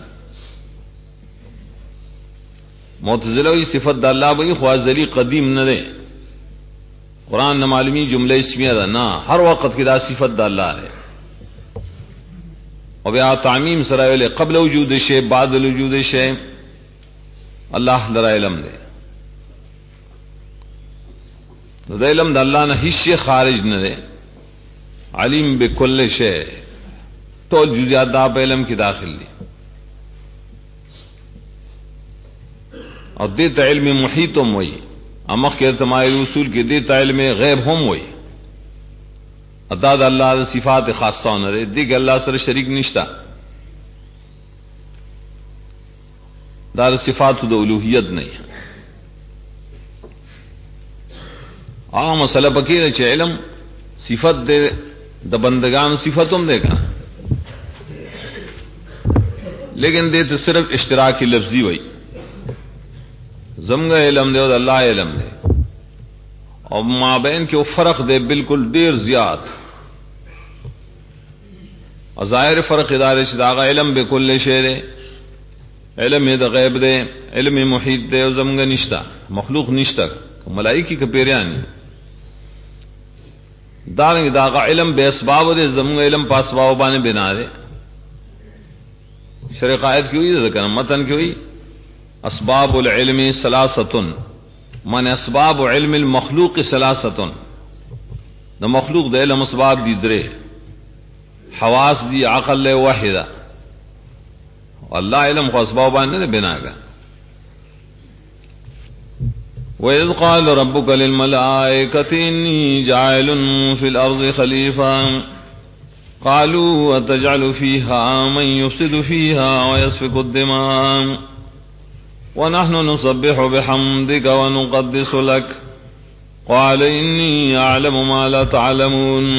معتزلہ وی صفت د اللہ بھئی خواذلی قدیم نہ دے قرآن نمالمی جملہ اسمیہ دا نا ہر وقت کی دا صفت دا اللہ ہے اور بیا تعمیم سرائے قبل وجود شے بعد الوجود شے اللہ لرا علم دے دا علم دا اللہ نہ حصے خارج نہ دے علیم بکل شے تو جزیات دا پہ علم کی داخل دی اور دیتا علم محیطم وئی امخ کے ارتماعی رسول کے دیتا علم غیب ہم وئی اداد اللہ دا صفات خاصہ نہ دے دیکھ اللہ سر شریک نشتا دا صفات دا الوہیت نہیں عام مسئلہ پکیر ہے علم صفت دے دا بندگان صفتم دے گا لیکن دے تو صرف اشتراکی لفظی وئی زمگا علم دے اور اللہ علم دے اور مابین کے وہ فرق دے بالکل دیر زیاد اور ظاہر فرق ادارے شداغا علم بے کل شے دے علم دا غیب دے علم محیط دے اور زمگا نشتا مخلوق نشتا ملائکی کا پیریانی دارنگ داغا علم بے اسباب دے زمگا علم پا اسباب بانے بنا دے شرع قائد کی ہوئی ذکر متن کی ہوئی اسباب العلم ثلاثتن من اسباب علم المخلوق ثلاثتن دا مخلوق دا علم اسباب دی درے حواس دی عقل واحدہ اللہ علم کو اسباب بانے بنا گا وَإِذْ قَالَ رَبُّكَ لِلْمَلَائِكَةِ إِنِّي جَاعِلٌ فِي الْأَرْضِ خَلِيفَةً قَالُوا أَتَجْعَلُ فِيهَا مَن يُفْسِدُ فِيهَا وَيَسْفِكُ الدِّمَاءَ وَنَحْنُ نُسَبِّحُ بِحَمْدِكَ وَنُقَدِّسُ لَكَ قَالَ إِنِّي أَعْلَمُ مَا لَا تَعْلَمُونَ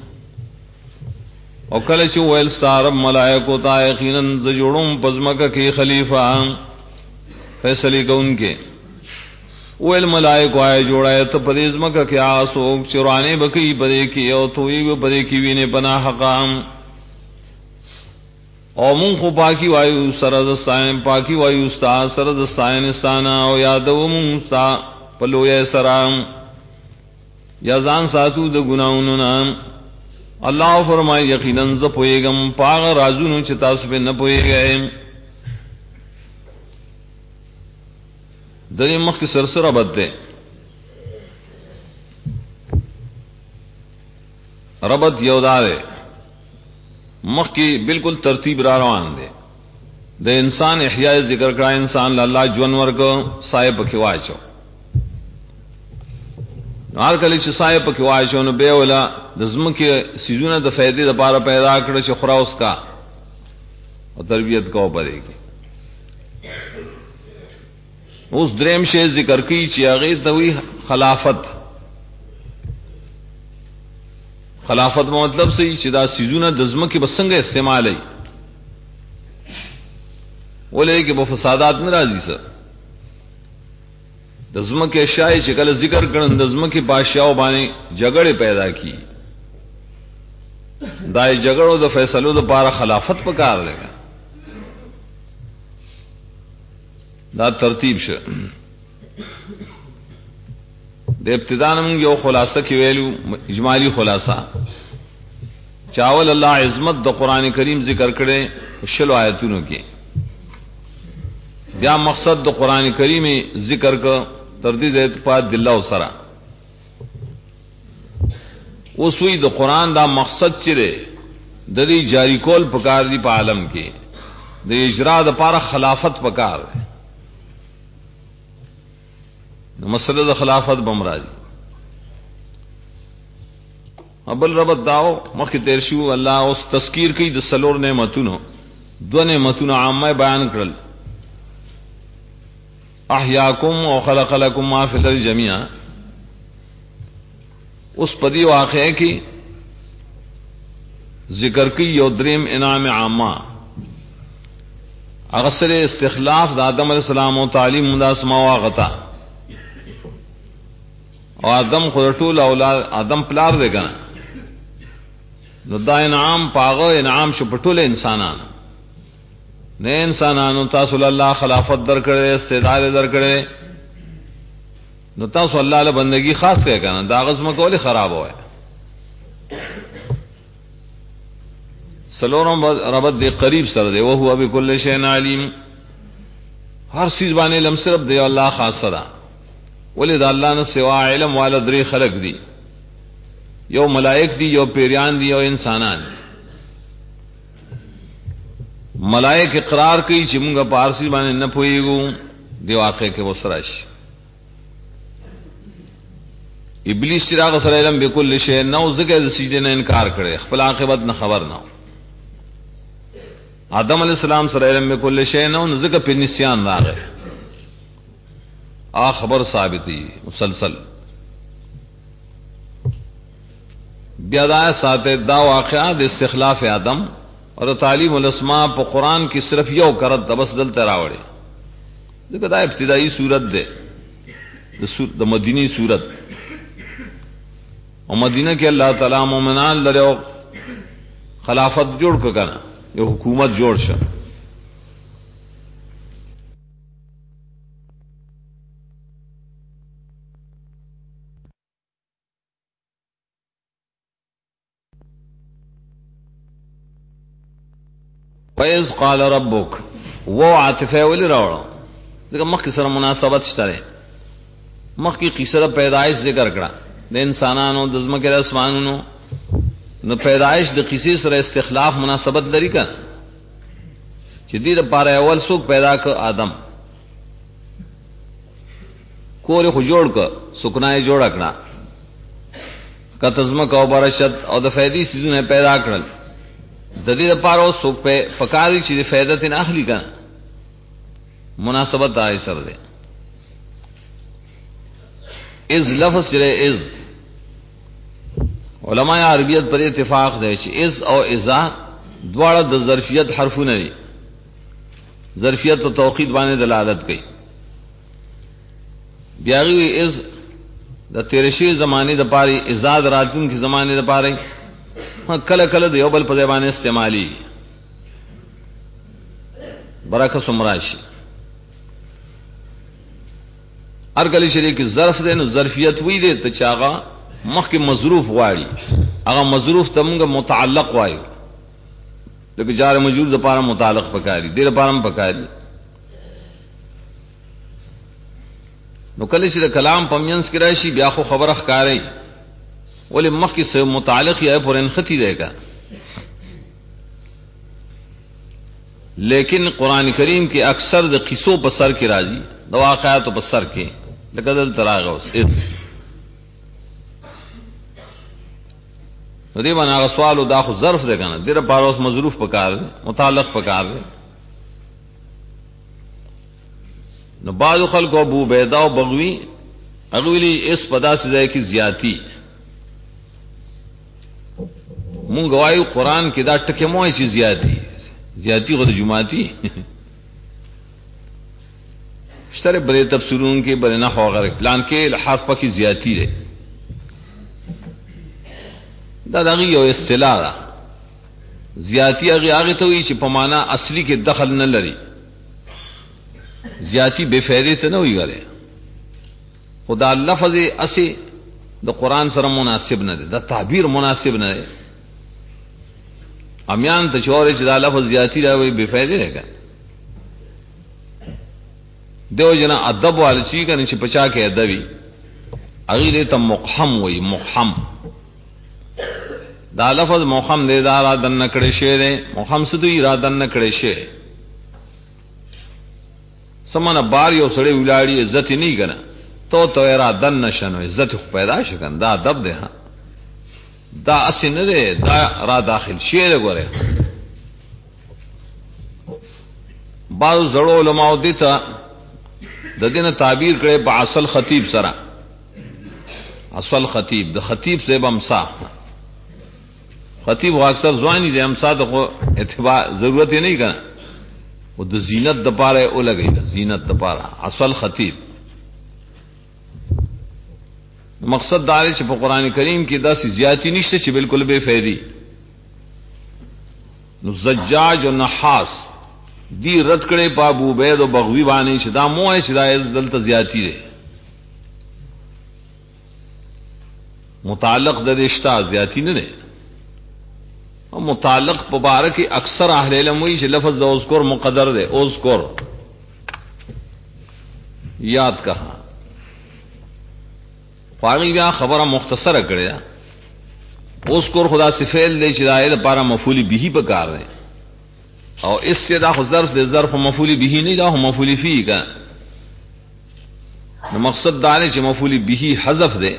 وَقَالَ چوئل سارب ملائکو تا یقیناً زجوڑوں پزمکہ کی خلیفہ فیصلے کا ان کے ویل ملائکو آئے جوڑائے تو پدیز مکہ کیا سوک چرانے بکی پدے کی او توی پدے کی وینے پناہ حقام او من خو پاکی وایو سرد سائن پاکی وایو ستا سرد سائن استانا او یادو من ستا پلو یا سرام یا زان ساتو دا گناہونو نام اللہ فرمائے یقیناً زپوئے گم پاغ رازونو چتاس پہ نپوئے گئے دنیا مخ کی سرسر ربط دے ربط یودا دے مخ کی بالکل ترتیب را روان دے دے انسان احیاء ذکر کرا انسان اللہ جونور کو سائے پکیوائے چو نار کلی چھ سائے پکیوائے چو نو بے اولا دزم کی سیزونہ دا فیدی دا پارا پیدا کرو چھ خورا اس کا اور تربیت کو پڑے گی اس دریم شے ذکر کی چی اغیر توی خلافت خلافت میں مطلب سے چی دا سیزونہ دزمہ کی بسنگ استعمال ہے وہ لے کہ وہ فسادات نرازی سر دزمہ کے اشیاء چکل ذکر کرن دزمہ کی بادشاہوں بانے جگڑے پیدا کی دائے جگڑوں دا فیصلوں دا پارا خلافت پکار لے گا دا ترتیب شو دے ابتدان منگ یو خلاصہ کی ویلو اجمالی خلاصہ چاول اللہ عظمت دا قرآن کریم ذکر کرے شلو آیتونوں کی یا مقصد دا قرآن کریم ذکر کا تردید اتفاد دلہ و سرا اس ہوئی دا قرآن دا مقصد چرے دلی جاری کول پکار دی پا عالم کے دا اجراء دا پارا خلافت پکار ہے مسئلہ دا خلافت بمراجی ابل ربط داو مخی تیرشو اللہ اس تذکیر کی دا سلور نعمتونو دو نعمتونو عامہ بیان کرل احیاکم و خلق لکم ما فی الارض جمیعا اس پدی واقعے کی ذکر کی یو دریم انعام عامہ اغسر استخلاف دا آدم علیہ السلام و تعلیم دا سماوا غتا اور آدم خودٹول اولاد آدم پلار دے گنا نو دا انعام پاغو انعام شو پٹول انسانان نئے انسانانو تاسول اللہ خلافت در کرے استعداد در کرے نو تاسو الله له بندگی خاص کوي کنه دا غزم کولی خراب وای سلورم ربط دی قریب سره دی او هو بكل شيء علیم هر چیز باندې علم صرف دی الله خاص ده ولید الله نه سوا علم والا درې خلق دي یو ملائک دي یو پیریان دي یو انسانان ملائک اقرار کوي چې موږ په هر چیز باندې نه پويګو دی واقع کې وسرش ابلیس چې راغ سره علم بكل شيء نو زګه د سجده نه انکار کړي خپل عاقبت نه خبر نه آدم علیہ السلام سره علم بكل شيء نو زګه په نسیان راغی خبر ثابتی مسلسل بیا دا ساته دا واقعہ د استخلاف آدم اور تعلیم الاسماء په قران کې صرف یو کرت بس دل تراوړي ځکه دا ابتدایي صورت ده د مدینی صورت او مدینہ کې الله تعالی مومنان لره خلافت جوړ کړه یو حکومت جوړ شه وَإِذْ قَالَ رَبُّكَ وہ عاطفه ولې راوړو ځکه مخکې سره مناسبت شته مخکې قصه پیدایش ذکر کړه د انسانانو د ځمکې د اسمانونو نو پیدایش د قصې سره استخلاف مناسبت لري کنه چې دې لپاره اول څوک پیدا ک آدم کور خو جوړ ک سکنای جوړ کړه کته ځمکه او برشت او د فائدې سيزونه پیدا کړل د دې لپاره څوک په پکاري چې فائدت نه اخلي کنه مناسبت دای سره ده از لفظ چره از علماء عربیت پر اتفاق ده چې از او اذا دواړه د ظرفیت حرفونه دي ظرفیت او توقید باندې دلالت کوي بیاوی از د تیرشی زمانه د پاره ازاد راتون کی زمانه د پاره کله کله د یو بل په زبانه استعمالي برکه سمراشي ارګلی شریک ظرف ده نو ظرفیت وی ده ته چاغه مخکې مظروف واړي هغه مظروف ته موږ متعلق وایو لکه جار مجرور د پاره متعلق پکاري د لپاره هم پکاري نو کله چې د کلام پمینس کې راشي بیا خو خبره ښکاري ولې مخکې سره متعلق یې پرن ختی دیګا لیکن قران کریم کې اکثر د قصو په سر کې راځي د واقعاتو په سر کې لکه دل تراغه اوس نو دی باندې سوالو دا خو ظرف دی کنه دغه په اوس مظروف پکار متعلق پکار نو بعض خلکو ابو بیدا او بغوی اغویلی اس پدا سے ځای کې زیاتی مونږ وایو قران کې دا ټکه موي چې زیاتی غو د جمعاتی شتره بری تفسیرون کې بل نه هوغه پلان کې حرف پکې زیاتی ده دا دغه یو اصطلاح ده زیاتی هغه ته وی چې په معنا اصلي کې دخل نه لري زیاتی بے فائدې ته نه وی غره خدا لفظ اسی د قران سره مناسب نه ده دا تعبیر مناسب نه ده امیان ته چورې چې دا لفظ زیاتی دا وی بے فائدې ده دیو جنا ادب وال شي کنه چې پچا کې ادبي اغه ته مقحم وی مقحم دا لفظ مقحم دې دا را دن کړي شه ده مقحم سدي را دن کړي شه سمانه بار یو سړی ولاړی عزت نه کنه تو را دن نشنو عزت پیدا شکن دا ادب ده دا اصل نه ده دا را داخل شي ده ګوره بعض زړو علماء دي ته د دینه تعبیر کړي په اصل خطیب سره اصل خطیب د خطیب سے بمسا خطیب اکثر ځواني د امسا ته اتباع ضرورت نه کنا او د زینت د پاره او لګي زینت د پاره اصل خطیب مقصد دا دی چې په قران کریم کې داسې زیاتی نشته چې بالکل بے فائدې نو زجاج او نحاس دی رد کړي په ابو بید او بغوی باندې چې دا موه چې دا دلته زیاتی ده متعلق د رشتہ زیاتی نه او متعلق مبارک اکثر اهل علم وی چې لفظ د اذکر مقدر ده اذکر یاد کہا فاغی بیا خبره مختصره کړی اذکر خدا سے فعل دی چې دایره لپاره مفعول به پکار دی او اس سے دا ظرف دے ظرف مفعول به نہیں دا مفعول فی کا مقصد دا ہے کہ مفعول به حذف دے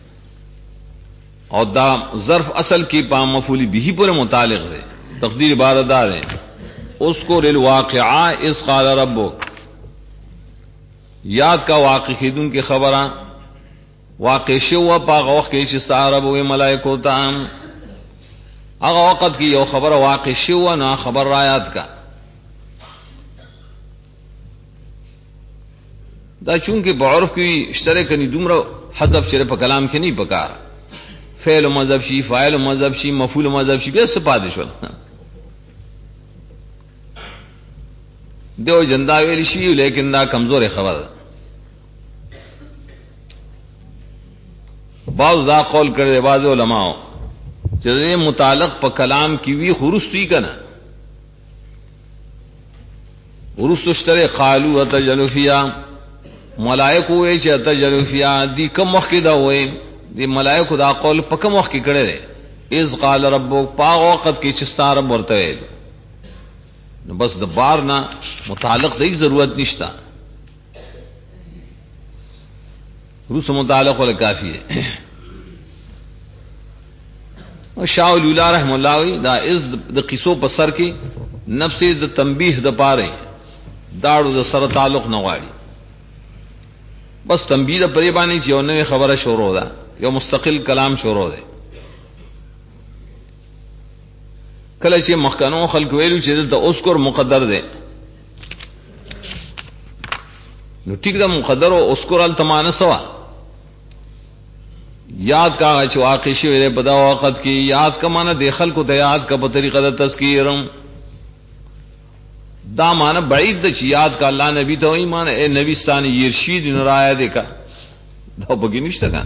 اور دا ظرف اصل کی پا مفعول به پر متعلق دے تقدیر عبارت دا ہے اذکر الواقعہ اذ قال ربک یاد کا واقع خیدون کی خبراں واقع شو پاغ وقت کې چې ستارب وي ملائکو ته هغه وخت کې یو خبر واقع شو نه خبر را یاد کا دا چونکه په عرف کې اشتراک کني دومره حذف شری په کلام کې نه پکار فعل مذهب شي فاعل مذهب شي مفعول مذهب شي به صفات شول دیو جندا ویل شي لیکن دا کمزور خبر بعض دا قول کرے بعض علماء چې متعلق په کلام کی وی خرستی کنا ورستشتره قالوا اتجلفیا ملائکه وی چې اتجلفیا دی کوم وخت دا وای دی ملائکه دا قول په کوم وخت کې کړي اذ قال ربک پاغ وخت کې چې ستاره ورته ویل نو بس د بار نه متعلق دی ضرورت نشتا روس متعلق ولا کافی ہے اور شاہ الولا رحم اللہ دا از د قصو په سر کې نفس د تنبیه د پاره داړو د سره تعلق نه غواړي بس تنبیه د پرې باندې چې یو نوې خبره شروع ده یو مستقل کلام شروع ده کله چې مخکنو خلق ویلو چې د اذکر مقدر ده نو ټیک دا مقدر او اذکر التمانه سوا یاد کا چې واقع شوی دی په دا وخت کې یاد کا معنی د خلکو ته یاد کا په طریقه د تذکیرم دا معنی بعید د چې یاد کا الله نبی ته وایي معنی اے نبی ستانه یرشید نرایا دی کا دا بګی نشته کا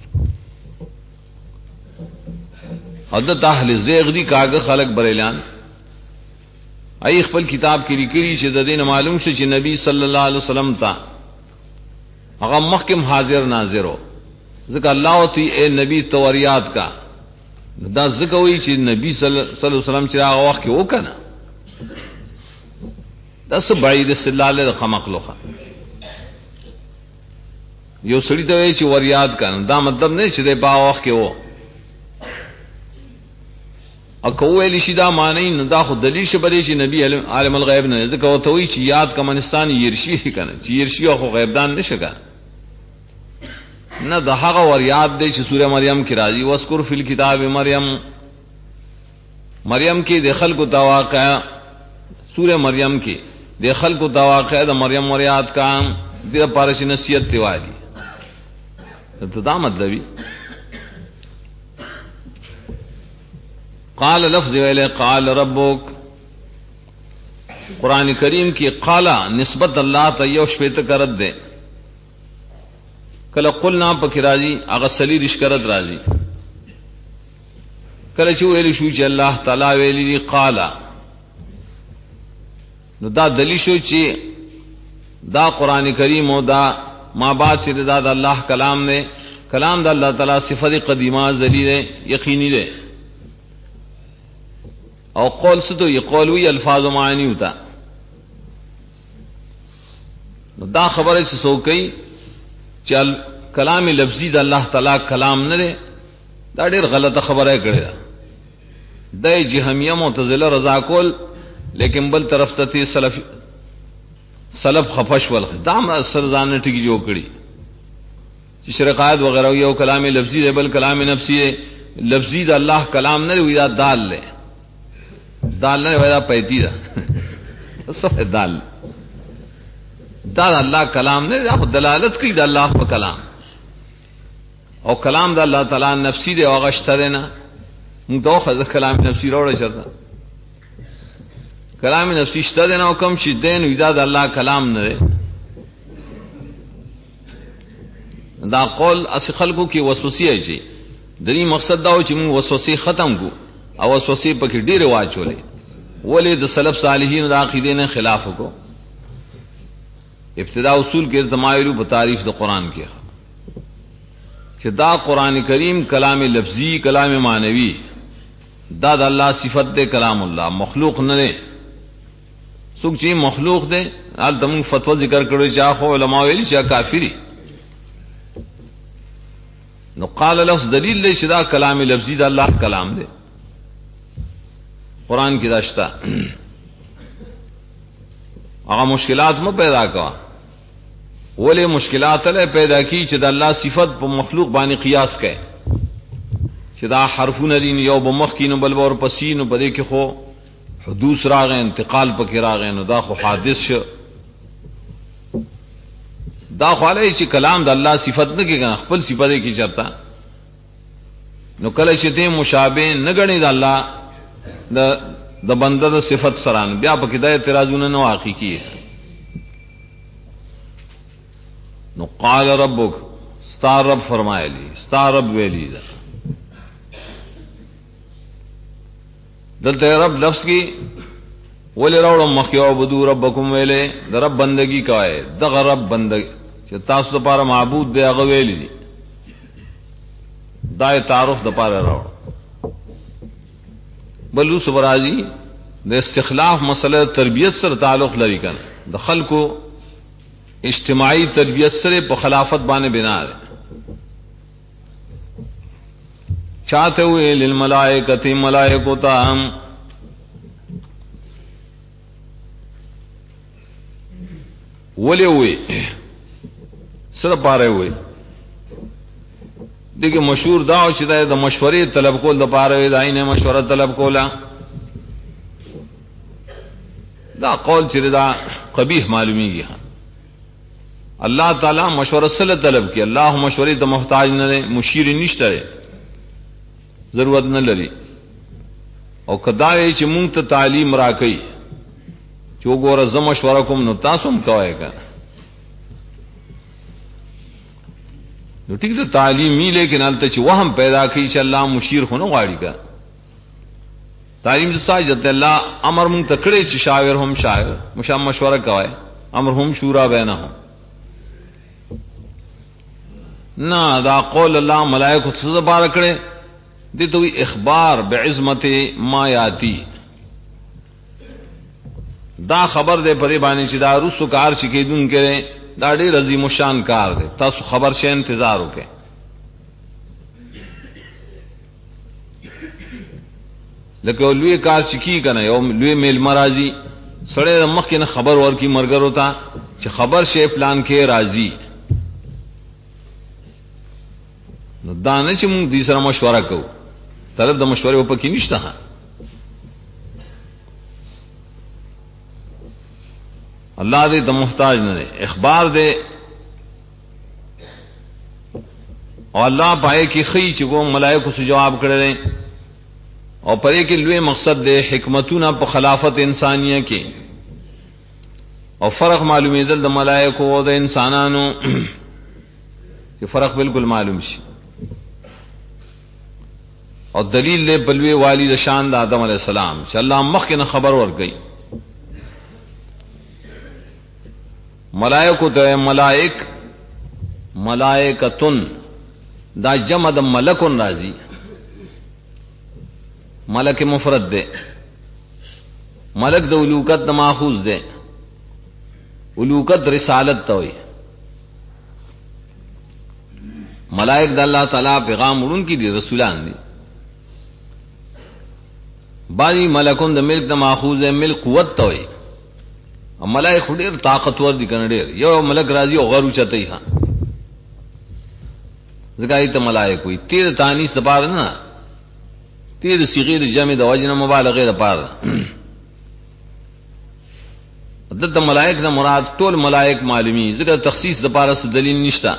حضرت اهل زیغ دی کاغه خلق بریلان ای خپل کتاب کې لیکلی چې د دین معلوم شي چې نبی صلی الله علیه وسلم تا هغه محکم حاضر ناظرو ذکر اللہ ہوتی اے نبی توریات کا دا ذکر ہوئی چی نبی صلی اللہ علیہ وسلم چرا آغا وقت کی وہ کنا دا سب بعید صلی اللہ علیہ مخلوقا یو سڑی تو چی وریات کنا دا مطلب نہیں چی دے پا وقت کی وہ اکو ایلی شی دا معنی دا خود دلیل شبری چی نبی عالم الغیب نے ذکر ہوتا ہوئی چی یاد کا منستانی یرشی کنا چی یرشی اخو غیبدان نشکا نہ دہاغ اور یاد دے چې سورہ مریم کی راضی واذکر فی الکتاب مریم کی دخل کو تواقع سورہ مریم کی دخل کو تواقع دا مریم وریات کا دیر پارش نصیحت تیواری تو دا مطلبی قال لفظ ویلے قال ربک قرآن کریم کی قالا نسبت اللہ تیوش پیت کرد دے کله قلنا پک راضی اغه سلی رشکرت راضی کله چې ویل شو چې الله تعالی ویلی دی قالا نو دا دلیل شو چې دا قران کریم او دا ما بعد چې دا د الله کلام نے کلام د الله تعالی صفت قدیمه ذلیل یقینی ده او قول ستو یقولوی الفاظ معنی ہوتا دا خبره چې سو کوي چل کلام لفظی دا اللہ تعالی کلام نہ دے دا ډیر غلطه خبره کړې ده د جهمیه معتزله رضا کول لیکن بل طرف ته سلف خفش ول دا سرزان ټکی جوړ کړي چې شرقات وغیرہ یو کلام لفظی دی بل کلام نفسی دی لفظی دا اللہ کلام نہ وی دا دال لے دال نہ وی دا پیتی دا صح دال دا اللہ کلام نے دلالت کی دا اللہ پر کلام اور کلام دا اللہ تعالیٰ نفسی دے وغشتہ دینا دو خزر کلام نفسی روڑا چرتا کلام نفسی شتہ دینا وکم چی دین ویدہ دا اللہ کلام نہ دے دا قول اسی خلقوں کی وسوسی ہے چی دلی مقصد دا و چې موږ وسوسه ختم کو او وسوسه پکې ډېر واچولې ولې د سلف صالحین د عقیدې نه خلاف کو ابتدا اصول کې زمایلو په تعریف د قران کې چې دا قران کریم کلام لفظی کلام معنوی دا د الله صفت ده کلام الله مخلوق نه ده څوک چې مخلوق ده ال تم فتوا ذکر کړو چې خو علماء ویلي چې کافری نو قال لفظ دلیل له چې دا کلام لفظی د الله کلام ده قران کې داشتا هغه مشکلات مو پیدا کوا ولې مشکلات له پیدا کی چې د الله صفت په مخلوق باندې قیاس کړي چې دا حرفونه دي یو بمخ کینو بل ور پسینو بده کې خو حدوث راغې انتقال پکې راغې نو دا خو حادث شو دا خو علی چې کلام د الله صفت نه کې خپل صفت کې چرتا نو کله چې ته مشابه نه غني د الله د بنده د صفت سره بیا په کې د اعتراضونه نو حقيقي نو قال ربک ستا رب فرمایلی ستا رب ویلی دا دلته رب لفظ کی ولی راوړم مخیو بدو ربکم ویلې د رب بندگی کوي دغه رب بندگی چې تاسو لپاره معبود دی هغه ویلی دي دا تعارف د لپاره راوړ بلو سبرازی د استخلاف مسله تربیت سره تعلق لري کنه د خلکو اجتماعی تربیت سره په خلافت باندې بنا ده چاہتے ہوئے للملائکۃ ملائکو تام ولی ہوئے سره پاره ہوئے دیکھیں مشہور دا چې د مشورې طلب کول د پاره د عین مشوره طلب کولا دا قول چې دا قبیح معلومیږي اللہ تعالی مشورہ سره طلب کی اللہ مشورې ته محتاج نه مشیر نشته ضرورت نه لري او کداوی چې مونږ ته تعلیم راکړي چې وګوره زم مشوره کوم نو تاسو هم کوی کا نو ټیک ته تعلیمي لیکن البته چې وهم پیدا کوي چې الله مشیر خو نه غواړي کا تعلیم د ساجت الله امر مونږ ته کړی چې شاور هم شاعر مشام مشوره کوي امر هم شورا بینهم نا دا قول الله ملائکه څه بار کړي دته وی اخبار بعظمت ما یاتی دا خبر دے پرې باندې چې دا رسو کار چې کیدون کړي دا ډېر عظیم شان کار دی تاسو خبر شه انتظار وکړئ لکه لوی کار چې کی کنه یو لوی میل مرাজি سړی مخکې نه خبر ورکی مرګر ہوتا چې خبر شه پلان کې راضی نو دا نه چې موږ دې سره مشوره کوو طلب د مشورې په کې نشته الله دې ته محتاج نه دی اخبار دې او الله پای کې خی چې وو ملائکه سو جواب کړل او پرې کې لوی مقصد دې حکمتونه په خلافت انسانیه کې او فرق معلومېدل د ملائکه او د انسانانو چې فرق بالکل معلوم شي اور دلیل لے بلوے والی د شان د آدم علیہ السلام چې الله مخکې نه خبر ورکړي ملائکه ته ملائکتن دا جمع د ملکون راضی ملک مفرد دے ملک د الوکت د ماخوذ دے الوکت رسالت ته وي ملائک د الله تعالی پیغام ورون کی دي رسولان دي بعضی ملکون د ملک د ماخوذ ملک قوت ته وي ملائک ډېر طاقتور دي کنه ډېر یو ملک راضی او غرو چته ها زګای ته ملائک وي تیر تانی سپار نه تیر صيغه جمع د وجنه مبالغه ده پاره د ملائک نه مراد ټول ملائک معلومی ذکر تخصیص د پاره دلیل نشتا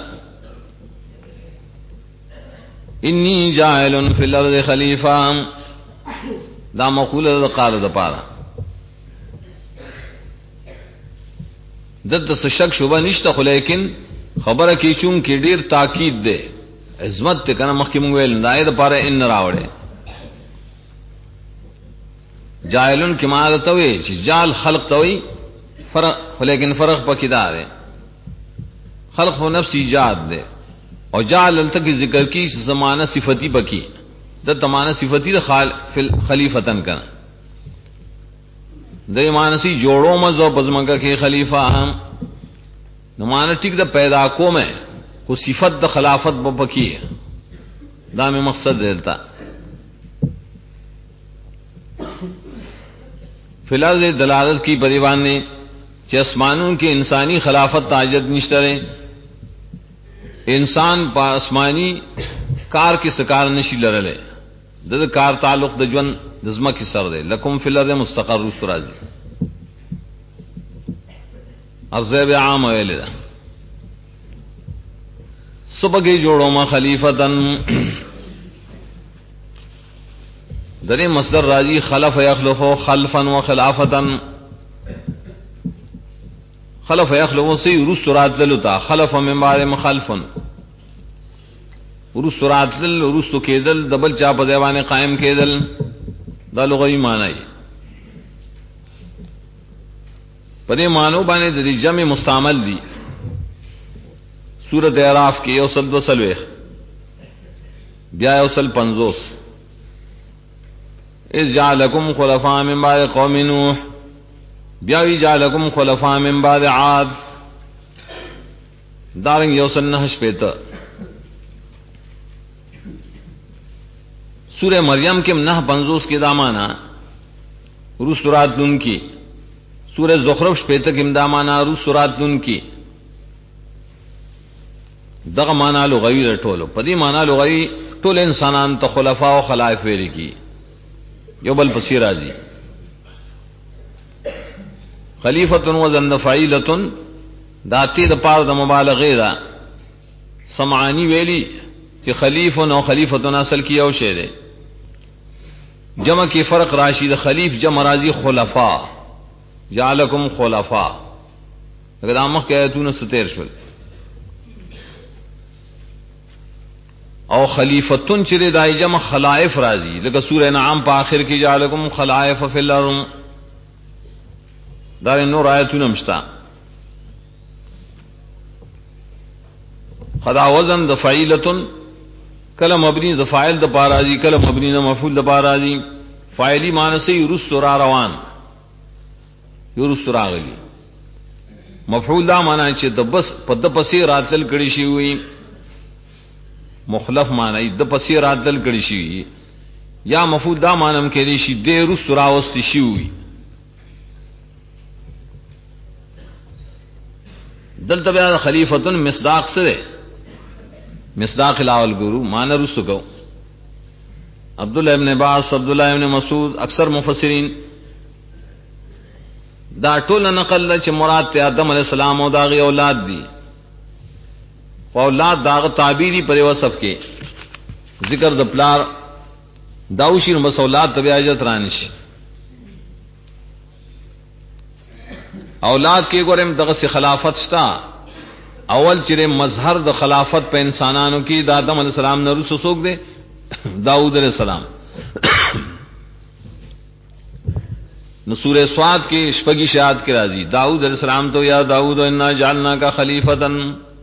انی جاعل فی الارض خلیفہ دا مقوله د قال د پاره دته څه شک شوبه نشته خو لیکن خبره کې چون کې ډیر تاکید ده عظمت ته کنه مخکې مونږ ویل دای د پاره ان راوړې جاهلون کې ما ته وی چې جال خلق ته وی فرق، لیکن فرق پکې دا دی خلق هو نفس ایجاد ده او جال الته کی ذکر کی زمانہ صفتی پکې د تمانه صفتی د خلیفتن کنه د مانسی جوړو مزو پزماګه کې خلیفہ هم نو مان ټیک د پیدا کومه خو صفت د خلافت په پکې دا مې مقصد دلته فلال دلالت کی پریوان نے چې اسمانوں کے انسانی خلافت تاجد نشتره انسان په آسمانی کار کې سکار نشي لرله د کار تعلق د ژوند د ځمکې سره دی لکم فی الارض مستقر راځي ازب عام ویل صبغه جوړو ما خلیفتن درې مصدر راځي خلف یخلفو خلفا وخلافتن خلف یخلفو سی رسرات لتا خلف من بعد مخالفن رسرات لل رسو کېدل دبل چا په دیوانه قائم کېدل دا لغوي معنی په دې معنی باندې د جمع مستعمل دي سورۃ اعراف کې یو سل وسلوه بیا یو سل 50 اذ جعلکم خلفاء من بعد قوم نوح بیا وی جعلکم خلفاء من بعد عاد دارنګ یو سل 9 پېته سورہ مریم کے 9:50 کے دامانا روس سورات نون کی سورہ زخرف شپیتہ کے دامانا روس سورات نون کی دغه معنا لغوی رټولو پدې معنا لغوی ټول انسانان ته خلفاء او خلائف ویل کی یو بل پسې راځي خلیفۃ وزن فعیلۃ داتی د پاره د مبالغه دا سمعانی ویلی چې خلیف او خلیفۃ اصل کی یو شی دی جمع کی فرق راشد خلیف جمع راضی خلفاء جعلکم خلفاء اگر امخ کہتون ستیر شول او خلیفتن چرے دای جمع خلائف راضی لکه سورہ انعام په آخر کې جعلکم خلائف فی الارض دا نور آیتونه مشتا خدا وزن د فعیلتن کله مبنی د فاعل د پارازی کله مبنی د مفعول د پارازی فاعلی مانسی رس را روان یرس راغلی مفعول دا معنی چې د بس په د پسې راتل کړي شي وي مخلف معنی د پسې راتل کړي شي یا مفعول دا معنی کړي شي د رس را واست شي وي دلته بیا خلیفتن مصداق سره مصداق الاول گرو معنی رسو کو عبداللہ ابن عباس عبداللہ ابن مسعود اکثر مفسرین دا ټول نقل چې مراد ته آدم علیہ السلام او داغي اولاد دي او اولاد داغه تعبیری پر وصف کې ذکر د پلار داوشی نو اولاد تبع اجت رانش اولاد کې ګورم دغه خلافت شتا اول چرے مظہر د خلافت پہ انسانانوں کی دا آدم علیہ السلام نے رسو سوک دے داؤد علیہ السلام نو سورہ سواد کی شپگی شہاد کے راضی داؤد علیہ السلام تو یا داؤد انا جعلنا کا خلیفتن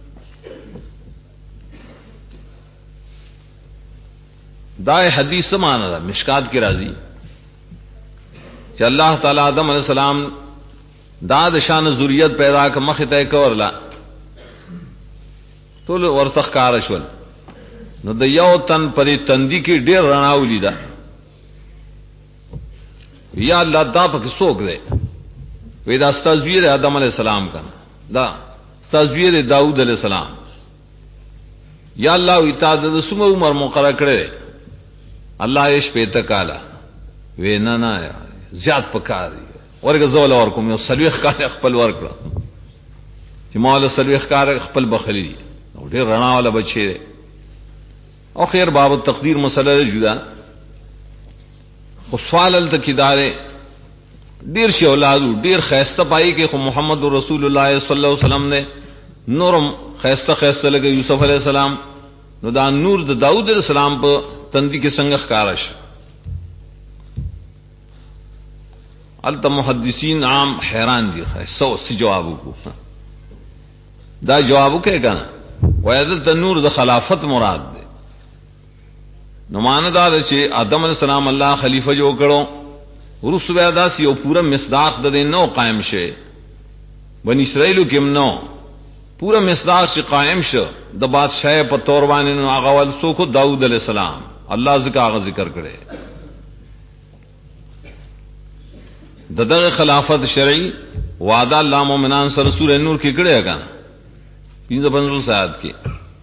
دائے حدیث سمانا دا مشکات کے راضی کہ اللہ تعالی آدم علیہ السلام داد شان ذریت پیدا کا مخطہ کورلا ټول ورتخ کار شول نو د یو تن پرې تندی کې ډېر رڼا ولیدا یا الله دا پکې څوک دی وې دا تصویر آدم علیہ السلام کا دا تصویر داؤد علیہ السلام یا الله وتا د سمو عمر مقرره کړې الله یې شپې ته کالا وې نه نه زیات پکار ورګه زول اور کوم یو سلوخ کار خپل ورکړه چې مال سلوخ کار خپل بخلی ډیر رڼا والا بچی او خیر باب التقدیر مسئلہ جدا خو سوال التکیدارے ډیر شی اولادو ډیر خیسته پای کې خو محمد رسول الله صلی الله علیه وسلم نے نورم خیسته خیسته لګي یوسف علیہ السلام نو دا نور د داود علیہ السلام په تندی کې څنګه ښکارا شو. الته محدثین عام حیران دي سو سی جواب وکړو. دا جواب وکړه کنه وایذل تنور د خلافت مراد ده. نو ماندا چې آدم علیہ السلام الله خلیفہ جو کړو ورس بیا داس یو پورا مصداق د نو قائم شه بنی اسرائیل کې نو پورا مصداق چې قائم شو د بادشاہ په تور باندې نو هغه ول سو کو داؤد علیہ السلام الله ذکر کړي دغه خلافت شرعي وعده الله مومنان سره سورہ نور کې کړي هغه 55 ساعت کې.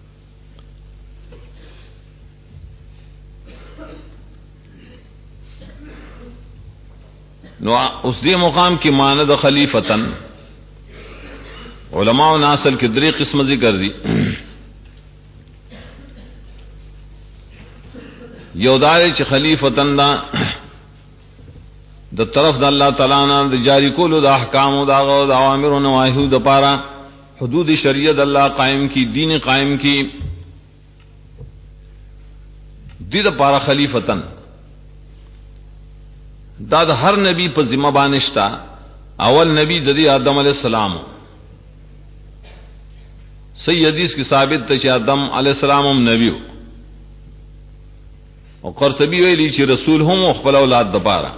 نو اس دې مقام کې معنی د خلیفتن علماء ناصل کې درې قسم ذکر دي. یو دار چې خلیفتن دا د طرف د الله تعالی نه د جاری کولو د احکام او د اوامر او نواهی د پاره حدود شریعت الله قائم کی دین قائم کی دې د پاره خلیفتن دا د هر نبی په ذمہ باندې شتا. اول نبی د دې آدم علیہ السلام صحیح حدیث کی ثابت ته چې آدم علیہ السلام هم نبی او قرطبی ویلی چې رسول هم خپل اولاد د پاره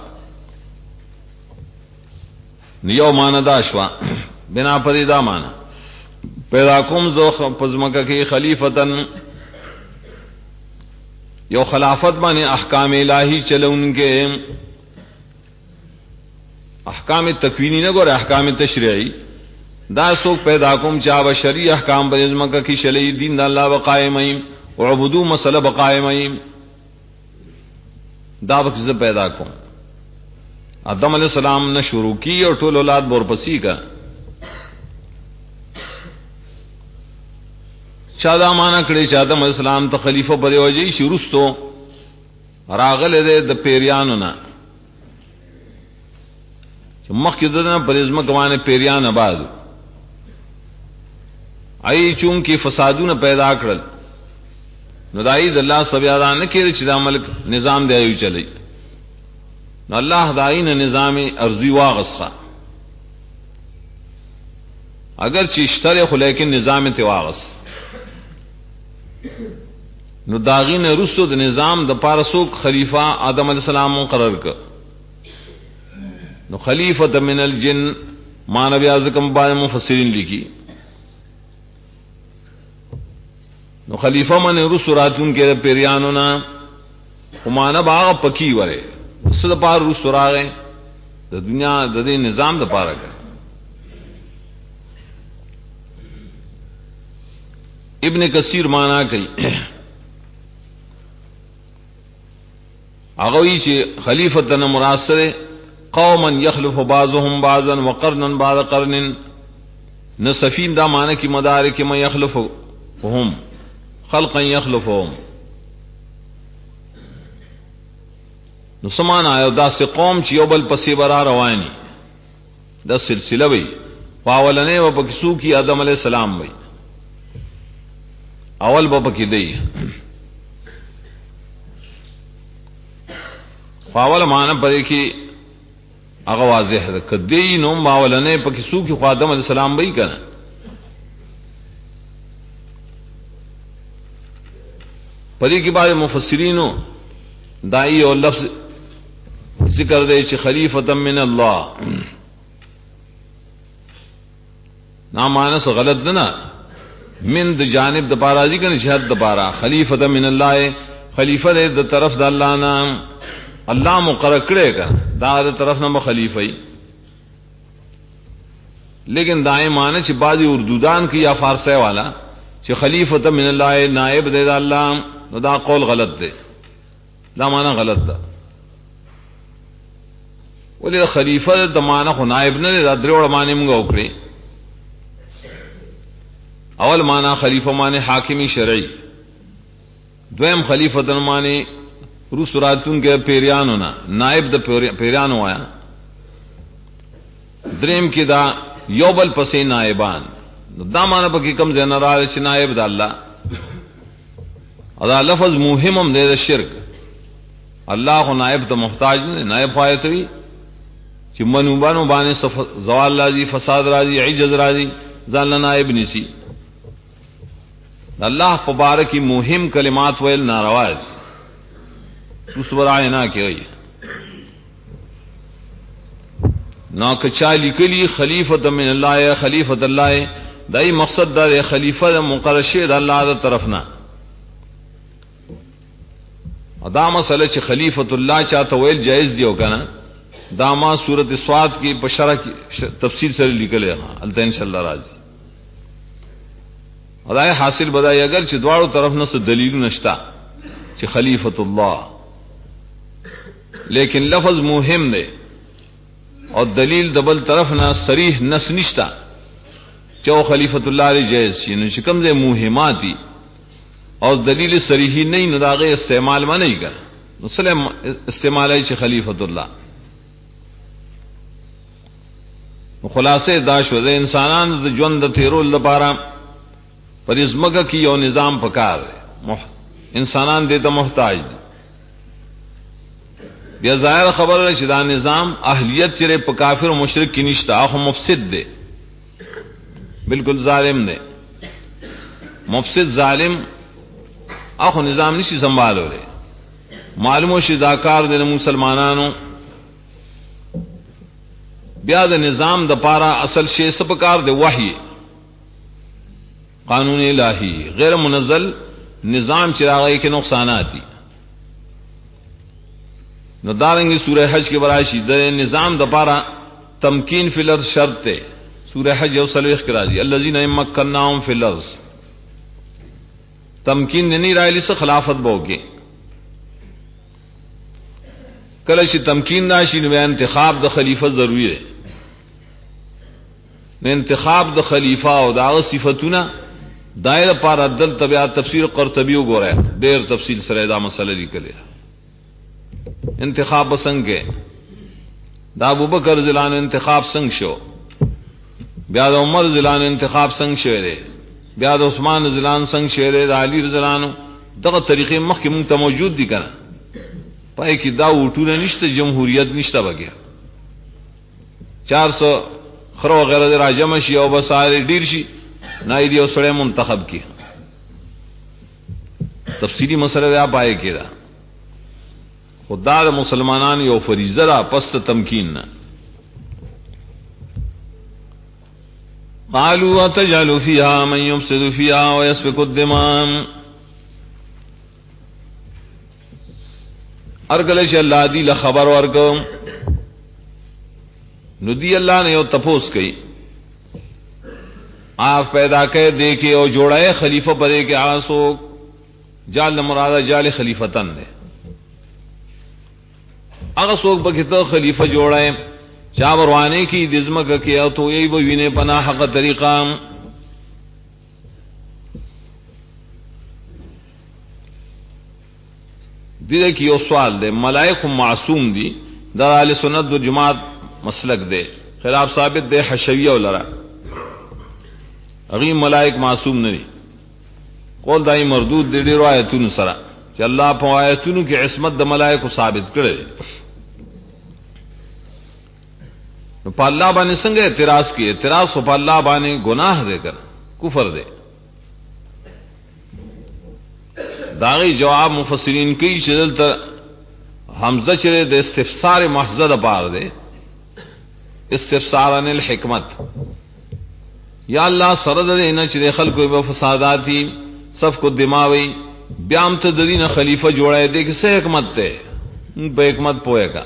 نیو مان دا شوا بنا پرې دا مان پیدا کوم زو پزمکه کې خلیفتن یو خلافت باندې احکام الہی چلونکې احکام تکوینی نه ګوره احکام تشریعی دا سوک پیدا کوم چا بشری احکام پزمکه کې شلی دین الله وقائمین وعبدو مسله بقائمین دا وخت پیدا کوم. آدم علیہ السلام نے شروع کی اور ټول اولاد بورپسی کا چادا مانا کړي چې آدم علیہ السلام ته خلیفہ پر وځي شروستو راغله د پیریانو نه چې مخکې دنه پرېزما کوانه پیریان آباد ای چون کې فسادونه پیدا کړل نو دای د الله سبحانه نه کړي چې د ملک نظام دی ایو چلی نو الله داین نظام ارضی واغسخه اگر چې اشتره خو لیکن نظام ته واغس نو داغین رسو د نظام د پارسوک خلیفہ آدم علیہ السلام مقرر ک نو خلیفۃ من الجن مانوی اعظم بعض مفسرین لکھی نو خلیفہ من رسو راتون کې پیریانو نا ومانه باغ پکی وره صد پار روس راغه د دنیا د دې نظام د پاره کړ. ابن کثیر معنا کوي هغه وی چې خلیفتن مراسله قوما يخلف بعضهم بعضا وقرنا بعد قرن نصفین دا معنی کی مدارک میں یخلفهم خلقا یخلفهم نو سمان آیو دا سی قوم چی یو بل پسی برا روانی دا سلسلہ بی پاولنے و پکسو کی آدم علیہ السلام بی اول با پکی دی پاول مانا پدے کی اگا واضح ہے کہ دی نوم باولنے پکسو کی آدم علیہ السلام بی کنا پدے کی بعد مفسرینو دائی اور لفظ ذکر دے چھ خلیفۃ من اللہ نامانس غلط دنا من د جانب د پارا ذکر شہد د پارا خلیفۃ من اللہ خلیفہ دے د طرف د اللہ نام اللہ مقرر کرے گا دا د طرف نام خلیفہ لیکن دائیں معنی چھ بعضی اردودان کی یا فارسی والا چھ خلیفۃ من اللہ نائب دے دا اللہ دا قول غلط دے دا معنی غلط دا ولی خلیفہ دا معنی خو نائب نه دا دروڑ معنی منگا اکری اول معنی خلیفہ معنی حاکمی شرعی دویم خلیفہ دا معنی روس راتون کے پیریانو نا نائب دا پیریانو آیا دریم کی دا یوبل پسی نائبان دا معنی پا کی کم زین را چی نائب دا اللہ ادا لفظ مهم دے شرک اللہ کو نائب تو محتاج نے نائب آیت ہوئی کہ منوبانو بانے زوال راضی فساد راضی عجز راضی زال نائب نسی اللہ پبارکی مهم کلمات ویل ناروا اس برائے نہ کہ نہ کچا لکلی خلیفۃ من اللہ یا خلیفۃ اللہ دای مقصد دا خلیفہ مقرر شید اللہ دا طرف نہ ادا مسئلہ چ خلیفۃ اللہ چاہتا ویل جائز دیو کنا داما سورۃ صاد کی بشرہ کی تفصیل سے لکھلے ہاں التا انشاءاللہ راضی ادائے حاصل بدائی اگر چ دوارو طرف نہ دلیل نشتا چ خلیفۃ اللہ لیکن لفظ مهم دے اور دلیل دبل طرف نہ صریح نس نشتا چو خلیفۃ اللہ علیہ جائز شین شکم دے مهماتی اور دلیل صریحی نہیں نداغے استعمال میں نہیں کر مسلم استعمال ہے خلیفۃ اللہ خلاصے داش وز انسانان جوند تیرو لپارا پر ازمگ کی اور نظام پکار انسانان دیتا محتاج یا ظاہر خبر ہے شدہ نظام اہلیت چرے پکافر و مشرک کی نشتہ آخو مفسد دے بالکل ظالم دے مفسد ظالم آخو نظام نشی سنبھالو رہے معلوم و شداکار دے مسلمانانو بیاد نظام دا پارا اصل شے سپکار دے وحی قانون الہی غیر منزل نظام چراغی کے نقصاناتی نو دارنگی سورہ حج کے برائشی دے نظام دا پارا تمکین فی الارض شرط تے سورہ حج یو سلویخ کرا دی الذین امکناہم فی الارض تمکین نہیں رائلی سے خلافت بوگے کلشی تمکین راشی نو انتخاب دا خلیفہ ضروری ہے نو انتخاب دا خلیفہ او دا صفتنا دائر پارا دل طبیعت تفسیر قرطبیو گو رہا ہے دیر تفصیل سر دا مسئلہ لکلے انتخاب سنگ کے دا ابو بکر زلان انتخاب سنگ شو بیاد عمر زلان انتخاب سنگ شوئے بیاد عثمان زلان سنگ شوئے دا علی رضلانو دغه طریقے مخ کے منگتا موجود دی کنا پائے کی دا اوٹونا نشتا جمہوریت نشتا بگیا 400 خرو غیر در آجمشی او بسارے دیر شی نائی دی او سڑے منتخب کی تفصیلی مسئلہ دا پائے کی دا خدا دا مسلمانان یو فریضہ دا پست تمکین نا قالوا اتجعل فيها من يفسد فيها ويسفك الدماء ارگلش اللہ دی لخبر ورکم ندی اللہ نے یو تپوس کئی آپ پیدا کر دے کے او جوڑائے خلیفہ پدے کے آسو جال مرادہ جال خلیفتن دے اگر سوک بکتا خلیفہ جوڑائے چا بروانے کی دزمک کیا تو یہی بوینے پناہ حق طریقہ دیدے کی یو سوال دے ملائک معصوم دی در اہل سنت و جماعت مسلک دے خلاف ثابت دے حشویہ لرا اغیم ملائک معصوم نہیں قول دائی مردود دے دیر آیتون سرا کہ اللہ پا آیتون کی عصمت دا ملائک کو ثابت کرے پا اللہ بانے سنگے اعتراض کی اعتراض پا اللہ بانے گناہ دے کر کفر دے داغی جواب مفسرین کی چدلتا حمزہ چرے دے استفسار محضر پار دے استفسار عن الحکمت یا اللہ سرد دینا چرے خلقو با فساداتی صف کو دماوی بیام تدرین خلیفہ جوڑائے دے کسے حکمت تے بے حکمت پوئے کا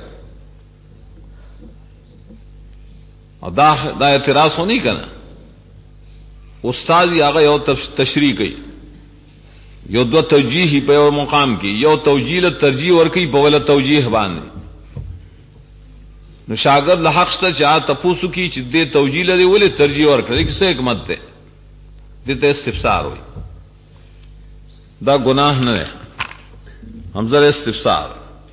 دا اعتراض ہو نہیں کنا استاد آگا یو تشریح کی یو دو توجیح ہی پہ مقام کی یو توجیل ترجیح اور کی پولا توجیح باندھے نو شاگرد لحق چاہ تپوسو کی دے توجیل دے بولے ترجیح اور کرے کسے حکمت تے دیتے استفسار ہوئی دا گناہ نہ ہے حمزہ استفسار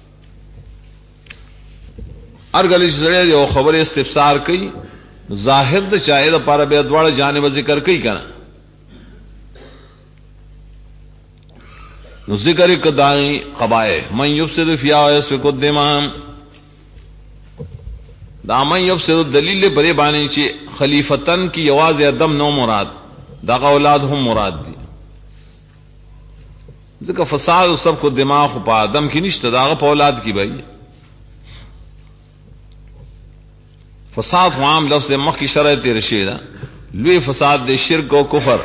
ارگلی سرے جو خبر استفسار کی ظاہر دا چاہے دا پارا بے دوڑ جانب ذکر کی کنا نو ذکر کدائی قبائح من یفسد فیها ویسفک الدماء دا من یفسد دلیل بری بانی چی خلیفتن کی یواز ادم نو مراد دا اولاد هم مراد دی ذکر فساد سب کو دماغ پا آدم کی نشتا دا پا اولاد کی بھائی فساد عام لفظ مخ کی شرط رشیدہ لوی فساد دے شرک و کفر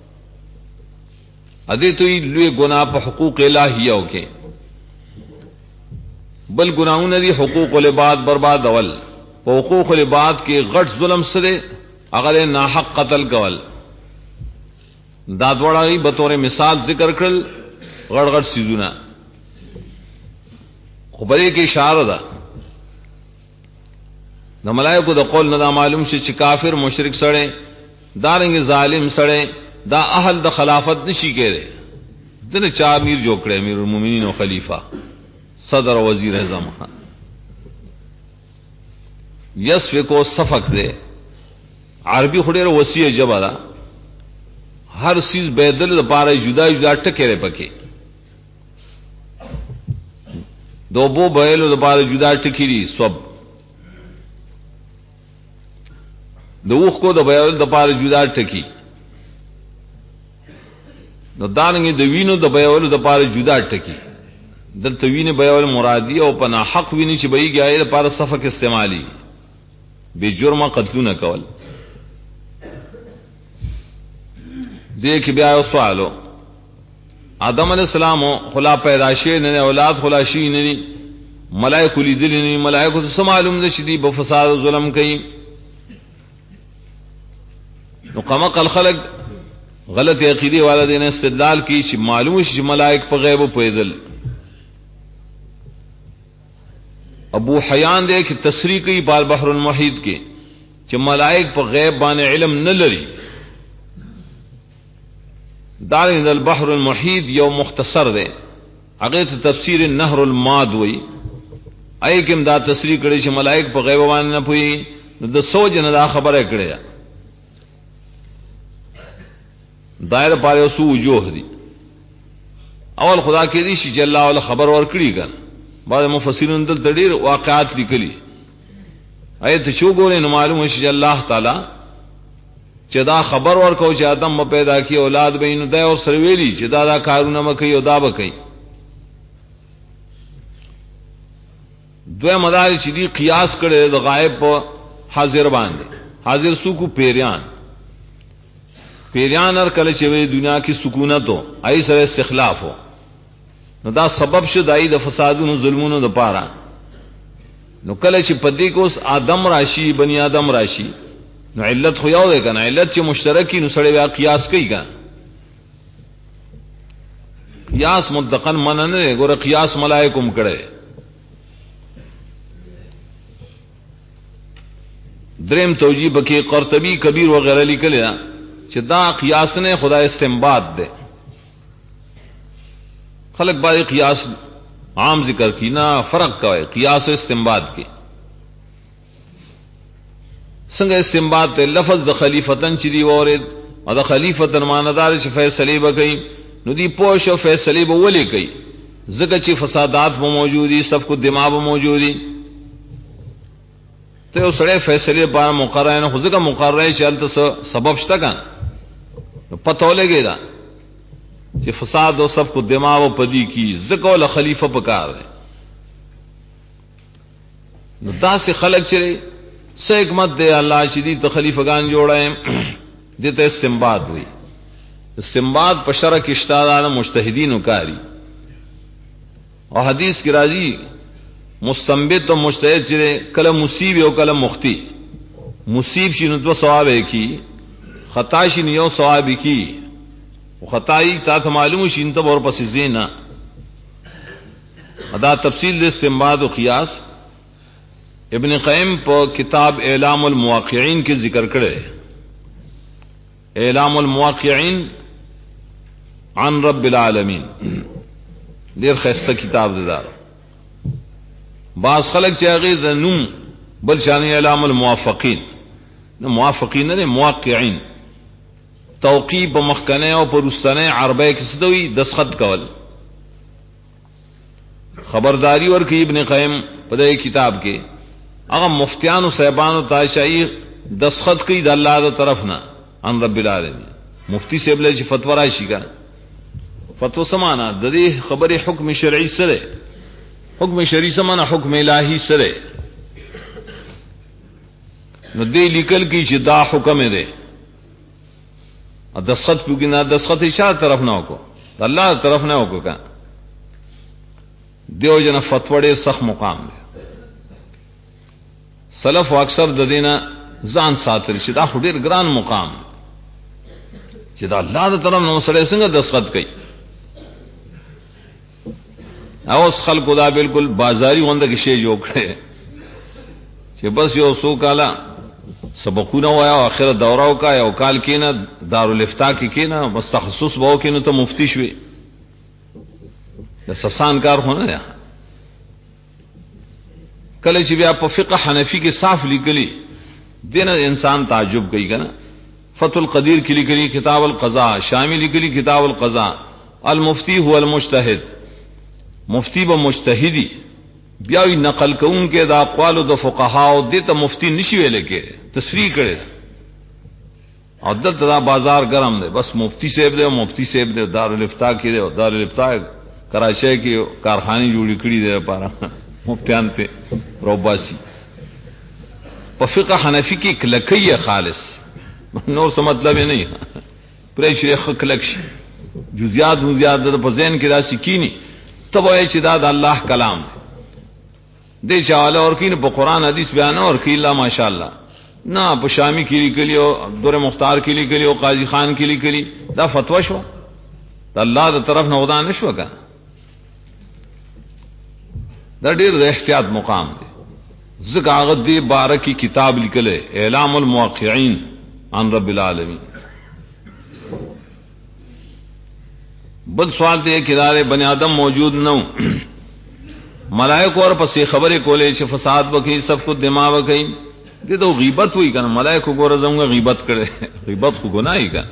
ادے تو لوی گناہ پا حقوق الہیہ کے بل گناہوں ندی حقوق العباد برباد اول پا حقوق العباد کے غٹ ظلم سدے اگر ناحق قتل کول دادوڑائی بطور مثال ذکر کرل غڑ غڑ سیزونا خبرے کی اشارہ دا نہ ملائکو دا قول نہ دا معلوم سے چھ کافر مشرک سڑے دارنگ ظالم سڑے دا اہل دا خلافت نشی کے دے دن چار امیر جوکڑے امیر المومنین و خلیفہ صدر و وزیر اعظم یسف کو صفق دے عربی خڑیر وسیع جبا دا ہر چیز بیدل دا پارے جدا جدا ٹکے رے پکے دو بو بیلو دا پارے جدا ٹکی دی سوب دوخ کو دا بیول دا پارے جدا ٹکی نو دارنگی دا وینو دا بیول دا پارے جدا ٹکی دل توین بیول مرادی او پنا حق وینی چی بئی گیا دا پارے صفق استعمالی بے جرم قتلو نہ کول دیکھ بیا سوالو آدم علیہ السلام خلا پیداشی نے اولاد خلاشی نے ملائکہ لیدل نے ملائکہ تو معلوم دے شدی بفساد و ظلم کئی نو قمق الخلق غلط عقیدے والا دین استدلال کی چھ معلوم چھ ملائک پہ غیب و پیدل ابو حیان دے کہ تصریح کی بال بحر المحیط کے چھ ملائک پہ غیب بان علم نہ لری دارین البحر المحیط یو مختصر دے اگے تفسیر النهر الماد وئی ایکم دا تصریح کړي چې ملائک په غیب باندې نه پوي نو د سوچ نه دا خبره کړي دایر پاره سو وجوه دي اول خدا کې دي چې الله ول خبر ور کړی کړه بعض مفسرین دل تدیر واقعات لیکلي ایت شو ګورې نو معلوم شي چې الله تعالی چې دا خبر ورکو چې آدم پیدا کی اولاد بینو دا او سرویلی چې دا کارونه مکي او دا بکي دوه مدار چې دی قیاس کړي د غائب په حاضر باندې حاضر سو کو پیریان هر کله چې دنیا کی سکونت ہو ای سره استخلاف ہو نو دا سبب شو دای د فسادونو ظلمونو د پاره نو کله چې پدې کو آدم راشي بنی آدم راشي نو علت خو یو ده کنه علت چې مشترکی نو سره بیا قیاس کوي کنه قیاس مطلقاً منع نه ګوره قیاس ملائکم کړي دریم توجیه بکی قرطبی کبیر وغیرہ لیکل چې دا قیاس نه خدای استنباط ده خلق باندې قیاس عام ذکر کی نا فرق کوي قیاس و استنباط کې څنګه استنباط ته لفظ د خلیفتن چې دی اورید او د خلیفتن ماندار چې فیصله وکړي نو دی پوښ او فیصله به ولي کوي ځکه چې فسادات به موجودي سب کو دماغ به موجودي ته یو سره فیصله په مقرره نه خو ځکه مقرره چې الته سبب شته کان پته ولګی دا چې فساد او سب کو دماغ او پدی کی ځکه ول خلیفہ پکار دی نو داسې خلق چې څه حکمت دے اللہ شدید خلیفگان جوڑائیں دیتا استنباط ہوئی استنباط پشرک اشتادان مجتہدین کاری اور حدیث کی راضی مستنبت و مجتہد چرے کل مصیب او کل مختی مصیب شی نتو ثواب کی خطا شی نیو ثواب کی خطائی تا معلوم شی انتب اور پس زینا ادا تفصیل دے استنباط و قیاس ابن قیم پر کتاب اعلام المواقعین کے ذکر کرے اعلام المواقعین عن رب العالمین دیر خیستہ کتاب دار بعض خلق چاہیے نم بل شانی اعلام الموافقین موافقین نے مواقعین توقیب مخکنے اور پرستنے عربے کس دوی دسخط کول خبرداری اور کی ابن قیم پدې کتاب کې هغه مفتیان او صاحبان او تاشعی دسخط کوي د الله تعالی طرف نه ان رب العالمین مفتی صاحب له فتوا راشي کا فتوا سمانا د دې خبره حکم شرعي سره حکم شرعي سمانا حکم الہی سره نو دې لیکل کی چې دا حکم دی دسخط کیږي نه دسخط اشاره طرف نه وکړو الله طرف نه وکړو کا دیو جن فتوا ډېر سخت مقام دی سلف اکثر د دینه ځان ساتل شي دا ډېر ګران مقام چې دا الله تعالی طرف نو سره څنګه دسخط کوي او خلکو دا بالکل بازاری غونډه کې شی جوړ کړي چې بس یو سو کاله سبقونه وایا او اخر دوره وکا یو کال کینه دارالافتا کې کینه بس تخصص وو کینه ته مفتی شوي د سسان کار خونه ده کله چې بیا په فقه حنفی کې صاف لیکلي دینه انسان تعجب کوي کنه فتح القدیر کې لیکلي کتاب القضاء شامل لیکلي کتاب القضاء المفتی هو المجتهد مفتی به مجتهدی بیا وی نقل کوم کې دا اقوال د فقها او د ته مفتی نشي ویل کې تصریح کړي او دلته دا بازار ګرم دی بس مفتی صاحب دی مفتی صاحب دی دارالافتا کې دی دارالافتا کراچۍ کې کارخانه جوړې کړې ده لپاره مفتیان ته روباسي په فقه حنفی کې کلکیه خالص نور څه مطلب نه پرې شیخ کلک شي جزئیات په ذهن کې راشي کینی تب وایي چې دا د الله کلام دی چاله اور کین په قران حدیث بیان اور کی الله ماشاءالله نه په شامی کې لیکلی او دور مختار کې لیکلی او قاضی خان کې لیکلی دا فتوا شو الله د طرف نه ودا نشو کا دا ډیر د احتیاط مقام دی ځکه هغه دی بارکی کتاب لیکله اعلام الموقعین عن رب العالمین بل سوال دی کہ دار بنی آدم موجود نہ ہوں ملائکہ اور پس خبریں کولے چھ فساد وکئی سب کو دماغ وکئی یہ تو غیبت ہوئی کنا ملائکہ کو رزوں گا غیبت کرے غیبت کو گناہ ہی کا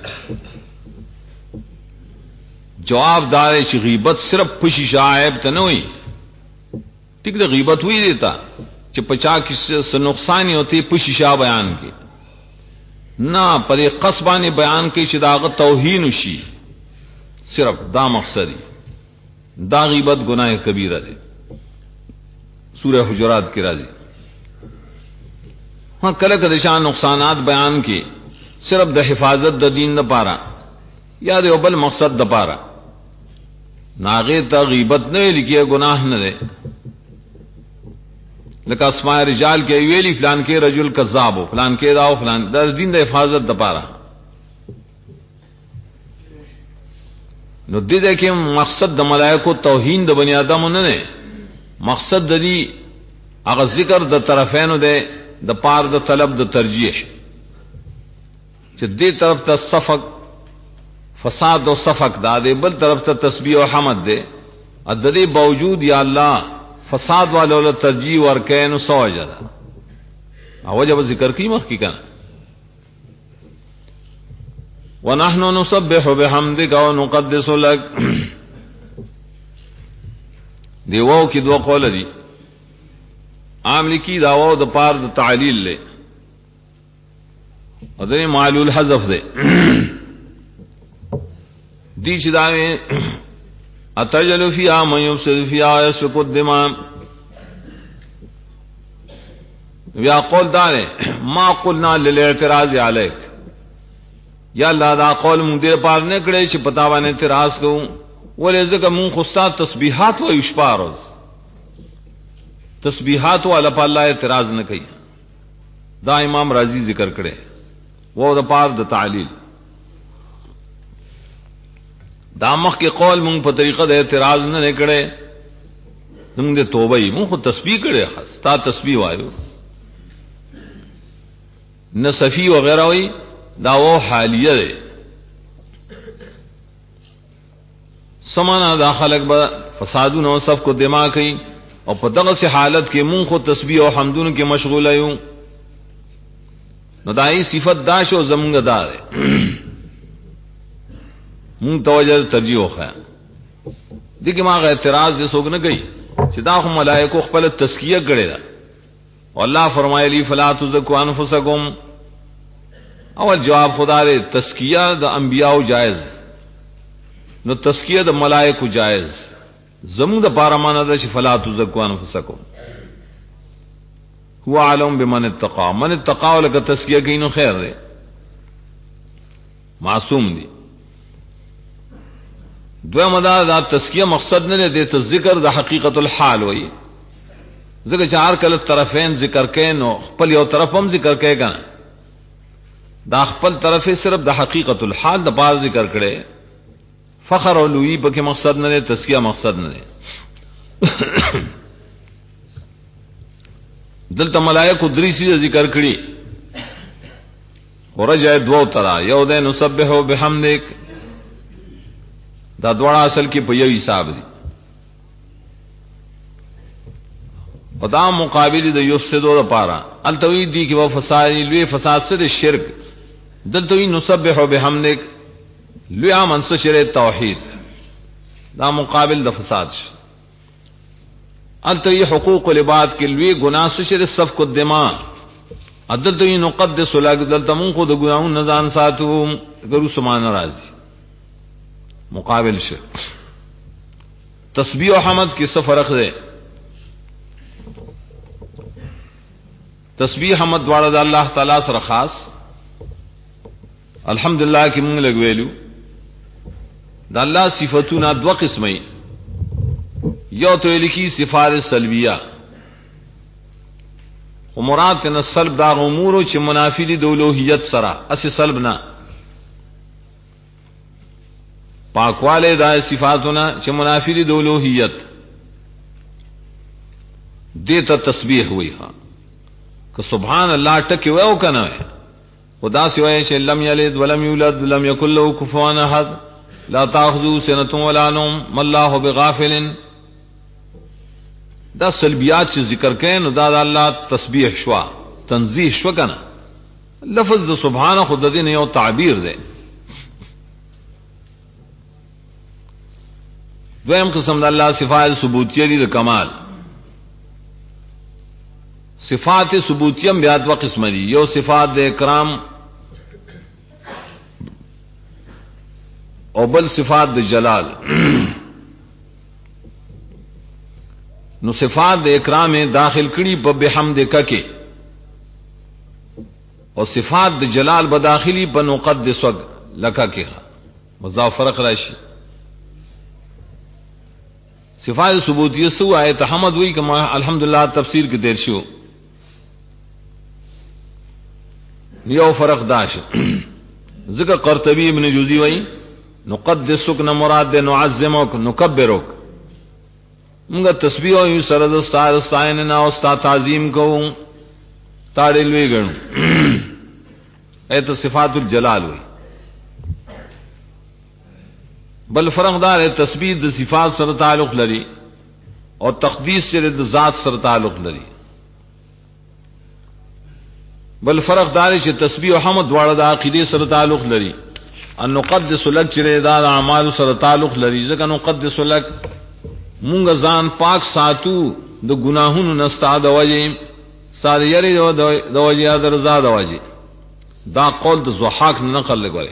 جواب دار چھ غیبت صرف پشی شعائب تے نہ ہوئی ٹھیک ہے غیبت ہوئی دیتا چھ 50 سے نقصانی ہوتی پشی شاہ بیان کی نہ پر قصبانی بیان کی چھ داغت توہین شی صرف دا مقصدی دا غیبت گناہ کبیرہ دے سورہ حجرات کی راضی ہاں کلک دشان نقصانات بیان کی صرف د حفاظت د دین د پارا یا د بل مقصد د پارا ناغه تا غیبت نه لکیه گناہ نه دے لکه اسماء رجال کې ویلی فلان کې رجل کذاب فلان کې دا فلان د دین د حفاظت د پارا نو دې کې مقصد د ملائکو توهین د بنی آدم نه نه مقصد د دې هغه ذکر د طرفینو ده د پار د طلب د ترجیح چې دې طرف ته صفق فساد او صفق دا دې بل طرف ته تسبیح او حمد ده د دې باوجود یا الله فساد والو له ترجیح ورکین او سوجدا او جب ذکر کی مخ کی کنه ونحن نسبح بحمدك ونقدس لك دیوو کی دو قول دی عام لکی داو د پار د تعلیل لے او د معلول حذف دے دی چې دا اتجل فيها من يفسد فيها يسفك الدماء بیا قول دار ما قلنا للاعتراض عليك یا اللہ دا قول مونږ دې پار نه کړې چې پتا باندې اعتراض کوم ولې ځکه مونږ خو ستاسو تسبیحات و اشپاروز تسبیحات والا په الله اعتراض نه کوي دا امام رازی ذکر کړي وو د پار د تعلیل دا مخ کې قول مونږ په طریقه د اعتراض نه کړي مونږ د توبه یې مونږ تسبیح کړي ستا تسبیح وایو نصفی وغیرہ وی دا وہ حالیہ دے سمانا دا خلق با فسادون و صف کو دماغ کئی اور پتغ سے حالت کے منہ خود تسبیح و حمدون کے مشغول ایوں ندائی صفت داش و زمونگ دا دے منہ توجہ ترجیح و خیال دیکھ ماں اعتراض دے سوک نہ گئی چې دا خو ملائکو خپل تزکیه کړي دا والله فرمایلی فلا تزکوا انفسکم. اول جواب خدا دے تزکیہ د انبیاء جائز نو تزکیہ د ملائکو جائز زمون د پاره معنا ده چې فلا تزکوا انفسکم هو علم بمن اتقى من اتقى ولک تزکیہ کینو خیر ده معصوم دی. دوی مدا دا تزکیہ مقصد نه دی ته ذکر د حقیقت الحال وای ذکر چار کله طرفین ذکر کین نو خپل یو طرف هم ذکر کوي کنه دا خپل طرف صرف د حقیقت الحال د باز ذکر کړي فخر او لوی په کې مقصد نه دی تزکیہ مقصد نه دی. دلته ملائکه دریسی ذکر کړي ورجه دو ترا یو د نسبحو بحمدک دا دوړه اصل کې په یو حساب دي او دا مقابل د یفسدو د پاره التوحید دی کې و فساد لوی فساد سره شرک دلته نسبحو بحمدک لوی امن سره شرک توحید دا مقابل د فساد التوحید حقوق العباد کې لوی گناہ سره شرک سفک الدماء عدلته نقدس لک دلته مون کو د ګناہوں نزان ساتو ګرو سمان راضی مقابل شرک. تسبیح و حمد کی څه فرق دی؟ تسبیح حمد دواړه د الله تعالی سره خاص الحمدلله کی مونږ لګویلو د الله صفاتونه دوه قسمه یو ته لیکي صفات سلبیه او مراد نه سلب دا امور چې منافی دي د اولوہیت سره اسی سلب نه پاکواله دا صفاتونه چې منافی دي د اولوہیت دې ته تسبیح وایي ها کہ سبحان اللہ ٹکی وے او کنا ہے خدا سوائے کہ لم یلد ولم یولد ولم یکن له کفوا احد لا تاخذو سنۃ ولا نوم ما الله بغافل دا سلبیات چې ذکر کین نو دا اللہ تسبیح شوا تنزیہ شوا کنا لفظ سبحان خود دې نه یو تعبیر ده. دویم قسم د الله صفات ثبوتیه دي د کمال صفات ثبوتیم بیا دو قسم دي یو صفات د اکرام او بل صفات د جلال. نو صفات د اکرام داخل کړي په بحمدک کې او صفات د جلال به داخلي په نقدسک لک کې مضاف فرق راشي. صفات ثبوتیه سو آیت حمد وی کما الحمدللہ تفسیر کې دیر شو یو فرق داش ذکر قرطبی ابن جوزی وی نقدسک نہ مراد دے نعظمک نکبرک منگا تسبیح او سرد استاد نہ استاد تعظیم کو تاڑے لوی گنو اے تو صفات الجلال ہوئی. بل فرق دار ہے تسبیح د صفات سره تعلق لري اور تقدیس چره د ذات سره تعلق لري. بل فرق دار ہے چې تسبیح او حمد دواړه د عقیده سره تعلق لري. ان نقدس لک چره د اعمال سره تعلق لري ځکه نقدس لک مونږ ځان پاک ساتو د ګناهونو نستعد وجه ساره یری د وجه د رضا د وجه دا قول د ضحاک نقل لګوي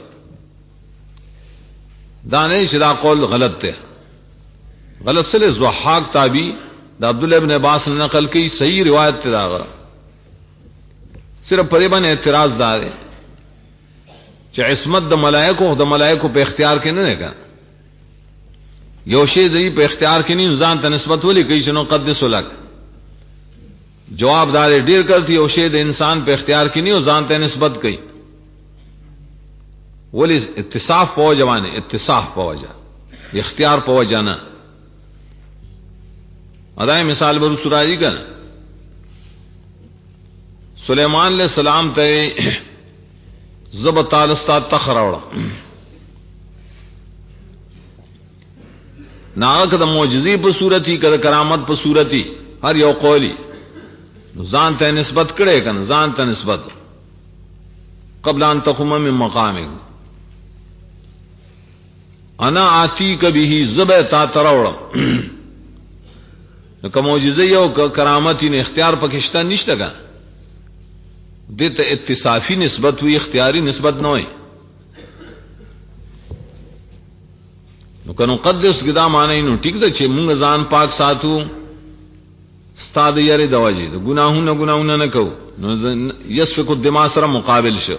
دانش دا قول غلط ہے غلط سے ضحاک تابی دا عبداللہ ابن عباس نے نقل کی صحیح روایت تے دا صرف پریبن اعتراض دار ہے کہ عصمت دا ملائکو پہ اختیار کے نہیں کہا یوشی دی پہ اختیار کے نہیں انسان تا نسبت ولی کئی چنو قدس لک جواب دار ڈیر کرتی یوشی دا انسان پہ اختیار کی نہیں انسان تا نسبت کئی ولی اتصاف پو جوانے اتصاف پو جا اختیار پو جانا ادائے مثال برو سراجی کا سلیمان علیہ السلام تے زب تالستا تخراوڑا ناغا کدا معجزی پا صورتی کدا کرامت پا صورتی ہر یو قولی زان تے نسبت کڑے کن زان تے نسبت قبل ان تقوم من مقامک انا آتی کبھی زب تا تروڑا که معجزه او کرامت نه اختیار پاکستان نشته کا دته اتصافی نسبت وی اختیاری نسبت نه وي نو کنو قدس کدا معنی نو ټیک ده چې مونږ ځان پاک ساتو استاد یې دواجی ګناهونه نه کو نو یسفک الدماء سره مقابل شو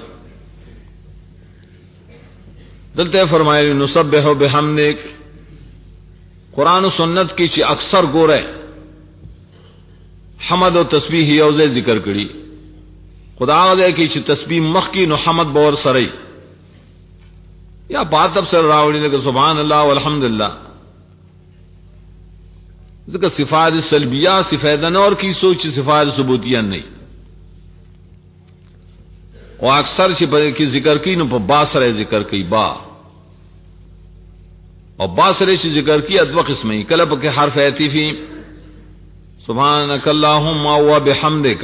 دلته فرمایي نسبح بحمدک قران او سنت کې چې اکثر ګوره حمد او تسبیح یو ځای ذکر کړي خدا دې کې چې تسبیح مخ کې نو حمد باور سره یا بات اب سر راوړي لکه سبحان الله والحمدلله ذکر صفات سلبیہ صفات نور کی سوچ صفات ثبوتیہ نہیں او اکثر چې په کې ذکر کین په با سره ذکر کوي با او با سره چې ذکر کی ادو قسمه کله په حرف عطفی سبحانك اللهم وبحمدك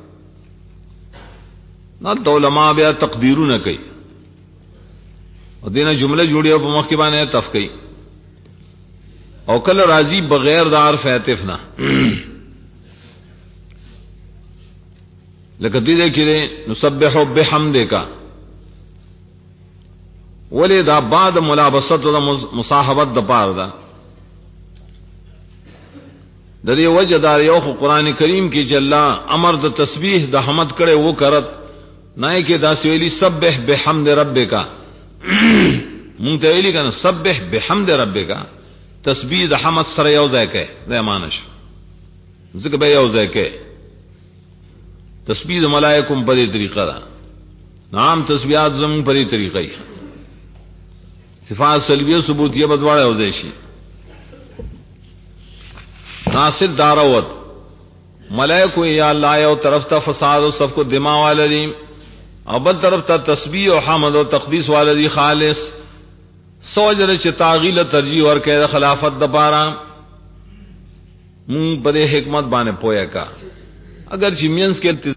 نو علماء بیا تقدیرونه کوي او دینه جمله جوړي او په مخ کې باندې تف کوي او کله راضی بغیر دار فاتف نه لکه دې کې نسبح بحمدک ولې دا بعد ملابست او مصاحبت د پاره ده د دې وجه دا یو قرآن کریم کې جلا امر د تسبیح د حمد کړي وو کرت نه کې دا سویلی سبح بحمد ربک مونږ ته ویلي کنه سبح بحمد ربک تسبیح د حمد سره یو ځای کې د مانش ځکه به یو ځای کې تسبیح د ملائکه په دې طریقه ده نام تسبیحات زمون په دې طریقې صفات سلبیه ثبوتیه بدواړه یو ځای شي ناصر داروت ملائکه یا الله یو طرف ته فساد او سب کو دماغ والدی او بل طرف ته تسبیح او حمد او تقدیس والدی خالص سوجره چې تاغیل ترجیح ورکړي د خلافت د پاره مون په حکمت باندې پوهه کا اگر چې مینس کې